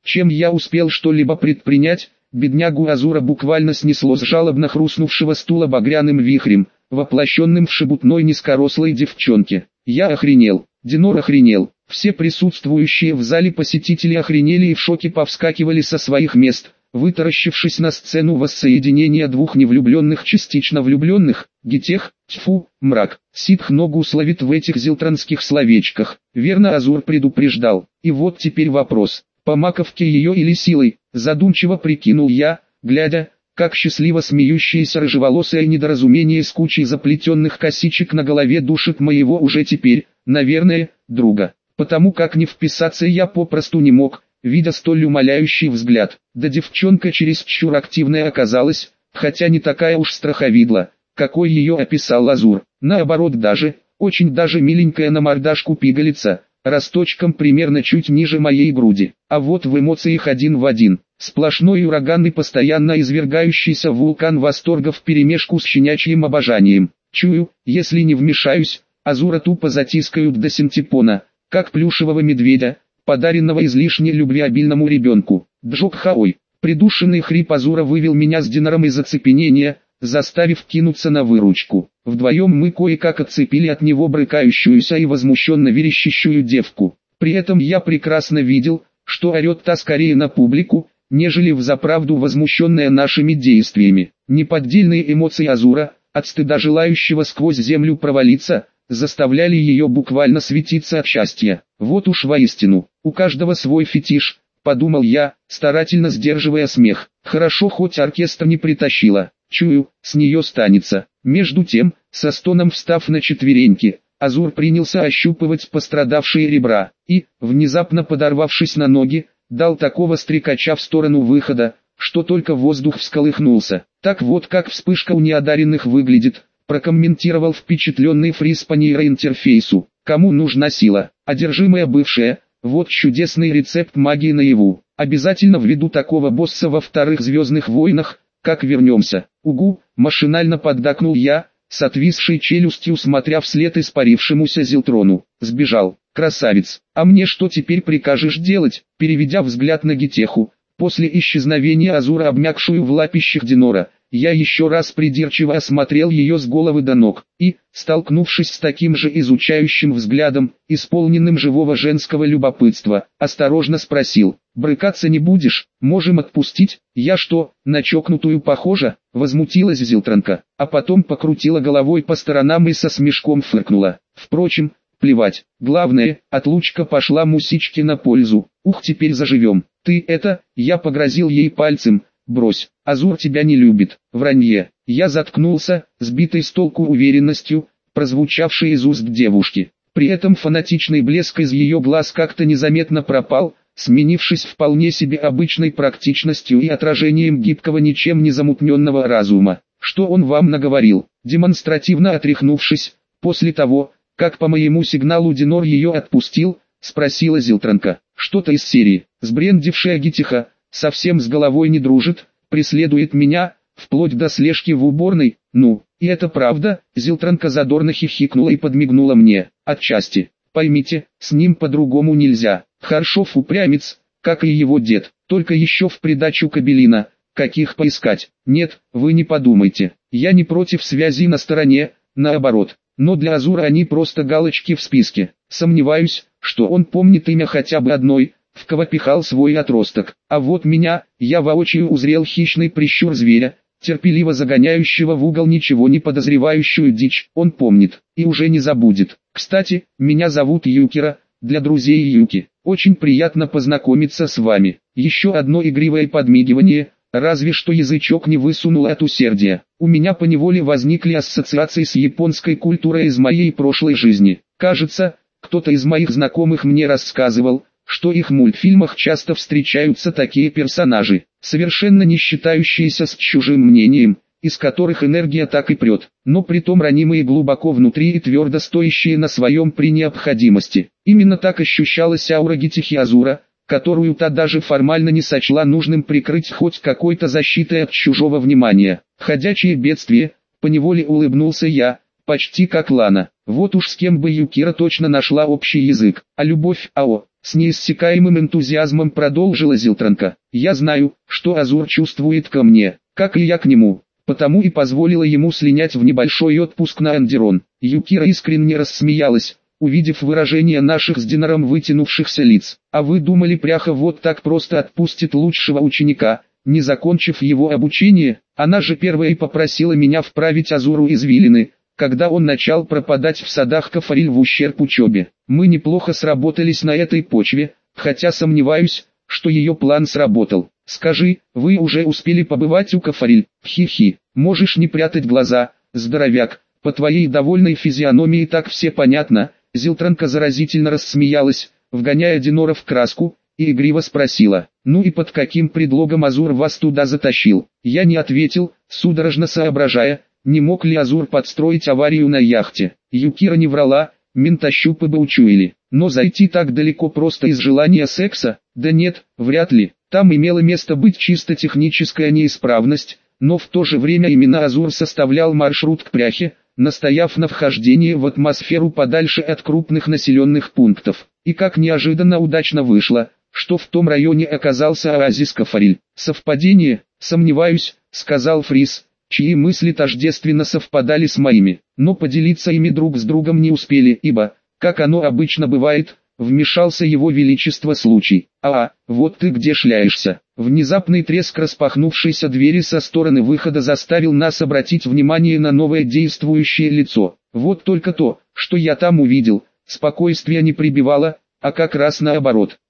чем я успел что-либо предпринять, беднягу Азура буквально снесло с жалобно хрустнувшего стула багряным вихрем, воплощенным в шебутной низкорослой девчонке. Я охренел, Динор охренел, все присутствующие в зале посетители охренели и в шоке повскакивали со своих мест, вытаращившись на сцену воссоединения двух невлюбленных частично влюбленных, гетех, тьфу, мрак. Ситх ногу словит в этих зилтранских словечках, верно Азур предупреждал. И вот теперь вопрос, по маковке ее или силой, задумчиво прикинул я, глядя, как счастливо смеющееся рыжеволосое недоразумение с кучей заплетенных косичек на голове душит моего уже теперь, наверное, друга. Потому как не вписаться я попросту не мог, видя столь умоляющий взгляд. Да девчонка чересчур активная оказалась, хотя не такая уж страховидла, какой ее описал Азур. Наоборот даже, очень даже миленькая на мордашку пигалица, росточком примерно чуть ниже моей груди. А вот в эмоциях один в один. Сплошной ураган и постоянно извергающийся вулкан восторга вперемешку с щенячьим обожанием. Чую, если не вмешаюсь, Азура тупо затискают до синтепона, как плюшевого медведя, подаренного излишне любвеобильному ребенку. Джок-хаой. Придушенный хрип Азура вывел меня с Динором из оцепенения, заставив кинуться на выручку. Вдвоем мы кое-как отцепили от него брыкающуюся и возмущенно верещащую девку. При этом я прекрасно видел, что орет та скорее на публику, нежели взаправду возмущенная нашими действиями. Неподдельные эмоции Азура, от стыда желающего сквозь землю провалиться, заставляли ее буквально светиться от счастья. Вот уж воистину, у каждого свой фетиш, подумал я, старательно сдерживая смех. Хорошо хоть оркестр не притащила, чую, с нее станется. Между тем, со стоном встав на четвереньки, Азур принялся ощупывать пострадавшие ребра, и, внезапно подорвавшись на ноги, дал такого стрекача в сторону выхода, что только воздух всколыхнулся. Так вот как вспышка у неодаренных выглядит, прокомментировал впечатленный Фриз по нейроинтерфейсу. Кому нужна сила, одержимая бывшая, вот чудесный рецепт магии наяву. Обязательно введу такого босса во вторых Звездных войнах, как вернемся. Угу, машинально поддакнул я, с отвисшей челюстью смотря вслед испарившемуся Зилтрону. Сбежал, красавец. А мне что теперь прикажешь делать? Переведя взгляд на Гетеху, после исчезновения Азура, обмякшую в лапищах Динора, я еще раз придирчиво осмотрел ее с головы до ног, и, столкнувшись с таким же изучающим взглядом, исполненным живого женского любопытства, осторожно спросил: «Брыкаться не будешь? Можем отпустить?» «Я что, на чокнутую похожа?» — возмутилась Зилтранка, а потом покрутила головой по сторонам и со смешком фыркнула. Впрочем, плевать, главное, отлучка пошла Мусичке на пользу. Ух, теперь заживем. «Ты это...» — я погрозил ей пальцем. «Брось, Азур тебя не любит». Вранье. Я заткнулся, сбитый с толку уверенностью, прозвучавшей из уст девушки. При этом фанатичный блеск из ее глаз как-то незаметно пропал, сменившись вполне себе обычной практичностью и отражением гибкого, ничем не замутненного разума. «Что он вам наговорил?» Демонстративно отряхнувшись, после того, как по моему сигналу Динор ее отпустил, спросила Зилтранка. «Что-то из серии. Сбрендившая Гетеха совсем с головой не дружит, преследует меня, вплоть до слежки в уборной». «Ну, и это правда?» Зилтранка задорно хихикнула и подмигнула мне. «Отчасти. Поймите, с ним по-другому нельзя. Харшов упрямец, как и его дед, только еще в придачу кабелина. Каких поискать? Нет, вы не подумайте. Я не против связи на стороне, наоборот. Но для Азура они просто галочки в списке. Сомневаюсь, что он помнит имя хотя бы одной, в кого пихал свой отросток. А вот меня, я воочию узрел хищный прищур зверя, терпеливо загоняющего в угол ничего не подозревающую дичь. Он помнит, и уже не забудет. Кстати, меня зовут Юкира, для друзей Юки. Очень приятно познакомиться с вами. Еще одно игривое подмигивание, разве что язычок не высунул от усердия. У меня поневоле возникли ассоциации с японской культурой из моей прошлой жизни. Кажется, кто-то из моих знакомых мне рассказывал, что их в мультфильмах часто встречаются такие персонажи, совершенно не считающиеся с чужим мнением, из которых энергия так и прет, но притом ранимые глубоко внутри и твердо стоящие на своем при необходимости. Именно так ощущалась аура Гетехи Азура, которую та даже формально не сочла нужным прикрыть хоть какой-то защитой от чужого внимания. Ходячее бедствие, поневоле улыбнулся я, почти как Лана. Вот уж с кем бы Юкира точно нашла общий язык. А любовь, ао, С неиссякаемым энтузиазмом продолжила Зилтранка. Я знаю, что Азур чувствует ко мне, как и я к нему. Потому и позволила ему слинять в небольшой отпуск на Андерон. Юкира искренне рассмеялась, увидев выражение наших с Динаром вытянувшихся лиц. А вы думали, пряха вот так просто отпустит лучшего ученика, не закончив его обучение? Она же первая и попросила меня вправить Азуру извилины, когда он начал пропадать в садах Кафариль в ущерб учебе. Мы неплохо сработались на этой почве, хотя сомневаюсь, что ее план сработал. Скажи, вы уже успели побывать у Кафариль? Хи-хи, можешь не прятать глаза, здоровяк, по твоей довольной физиономии так все понятно. Зилтранка заразительно рассмеялась, вгоняя Динора в краску, и игриво спросила: ну и под каким предлогом Азур вас туда затащил? Я не ответил, судорожно соображая, не мог ли Азур подстроить аварию на яхте. Юкира не врала, ментощупы бы учуяли. Но зайти так далеко просто из желания секса? Да нет, вряд ли. Там имела место быть чисто техническая неисправность, но в то же время именно Азур составлял маршрут к пряхе, настояв на вхождении в атмосферу подальше от крупных населенных пунктов. И как неожиданно удачно вышло, что в том районе оказался оазис Кафариль. Совпадение? Сомневаюсь, сказал Фрис, чьи мысли тождественно совпадали с моими, но поделиться ими друг с другом не успели, ибо, как оно обычно бывает, вмешался его величество случай. Вот ты где шляешься. Внезапный треск распахнувшейся двери со стороны выхода заставил нас обратить внимание на новое действующее лицо. Вот только то, что я там увидел, спокойствия не прибивало, а как раз наоборот.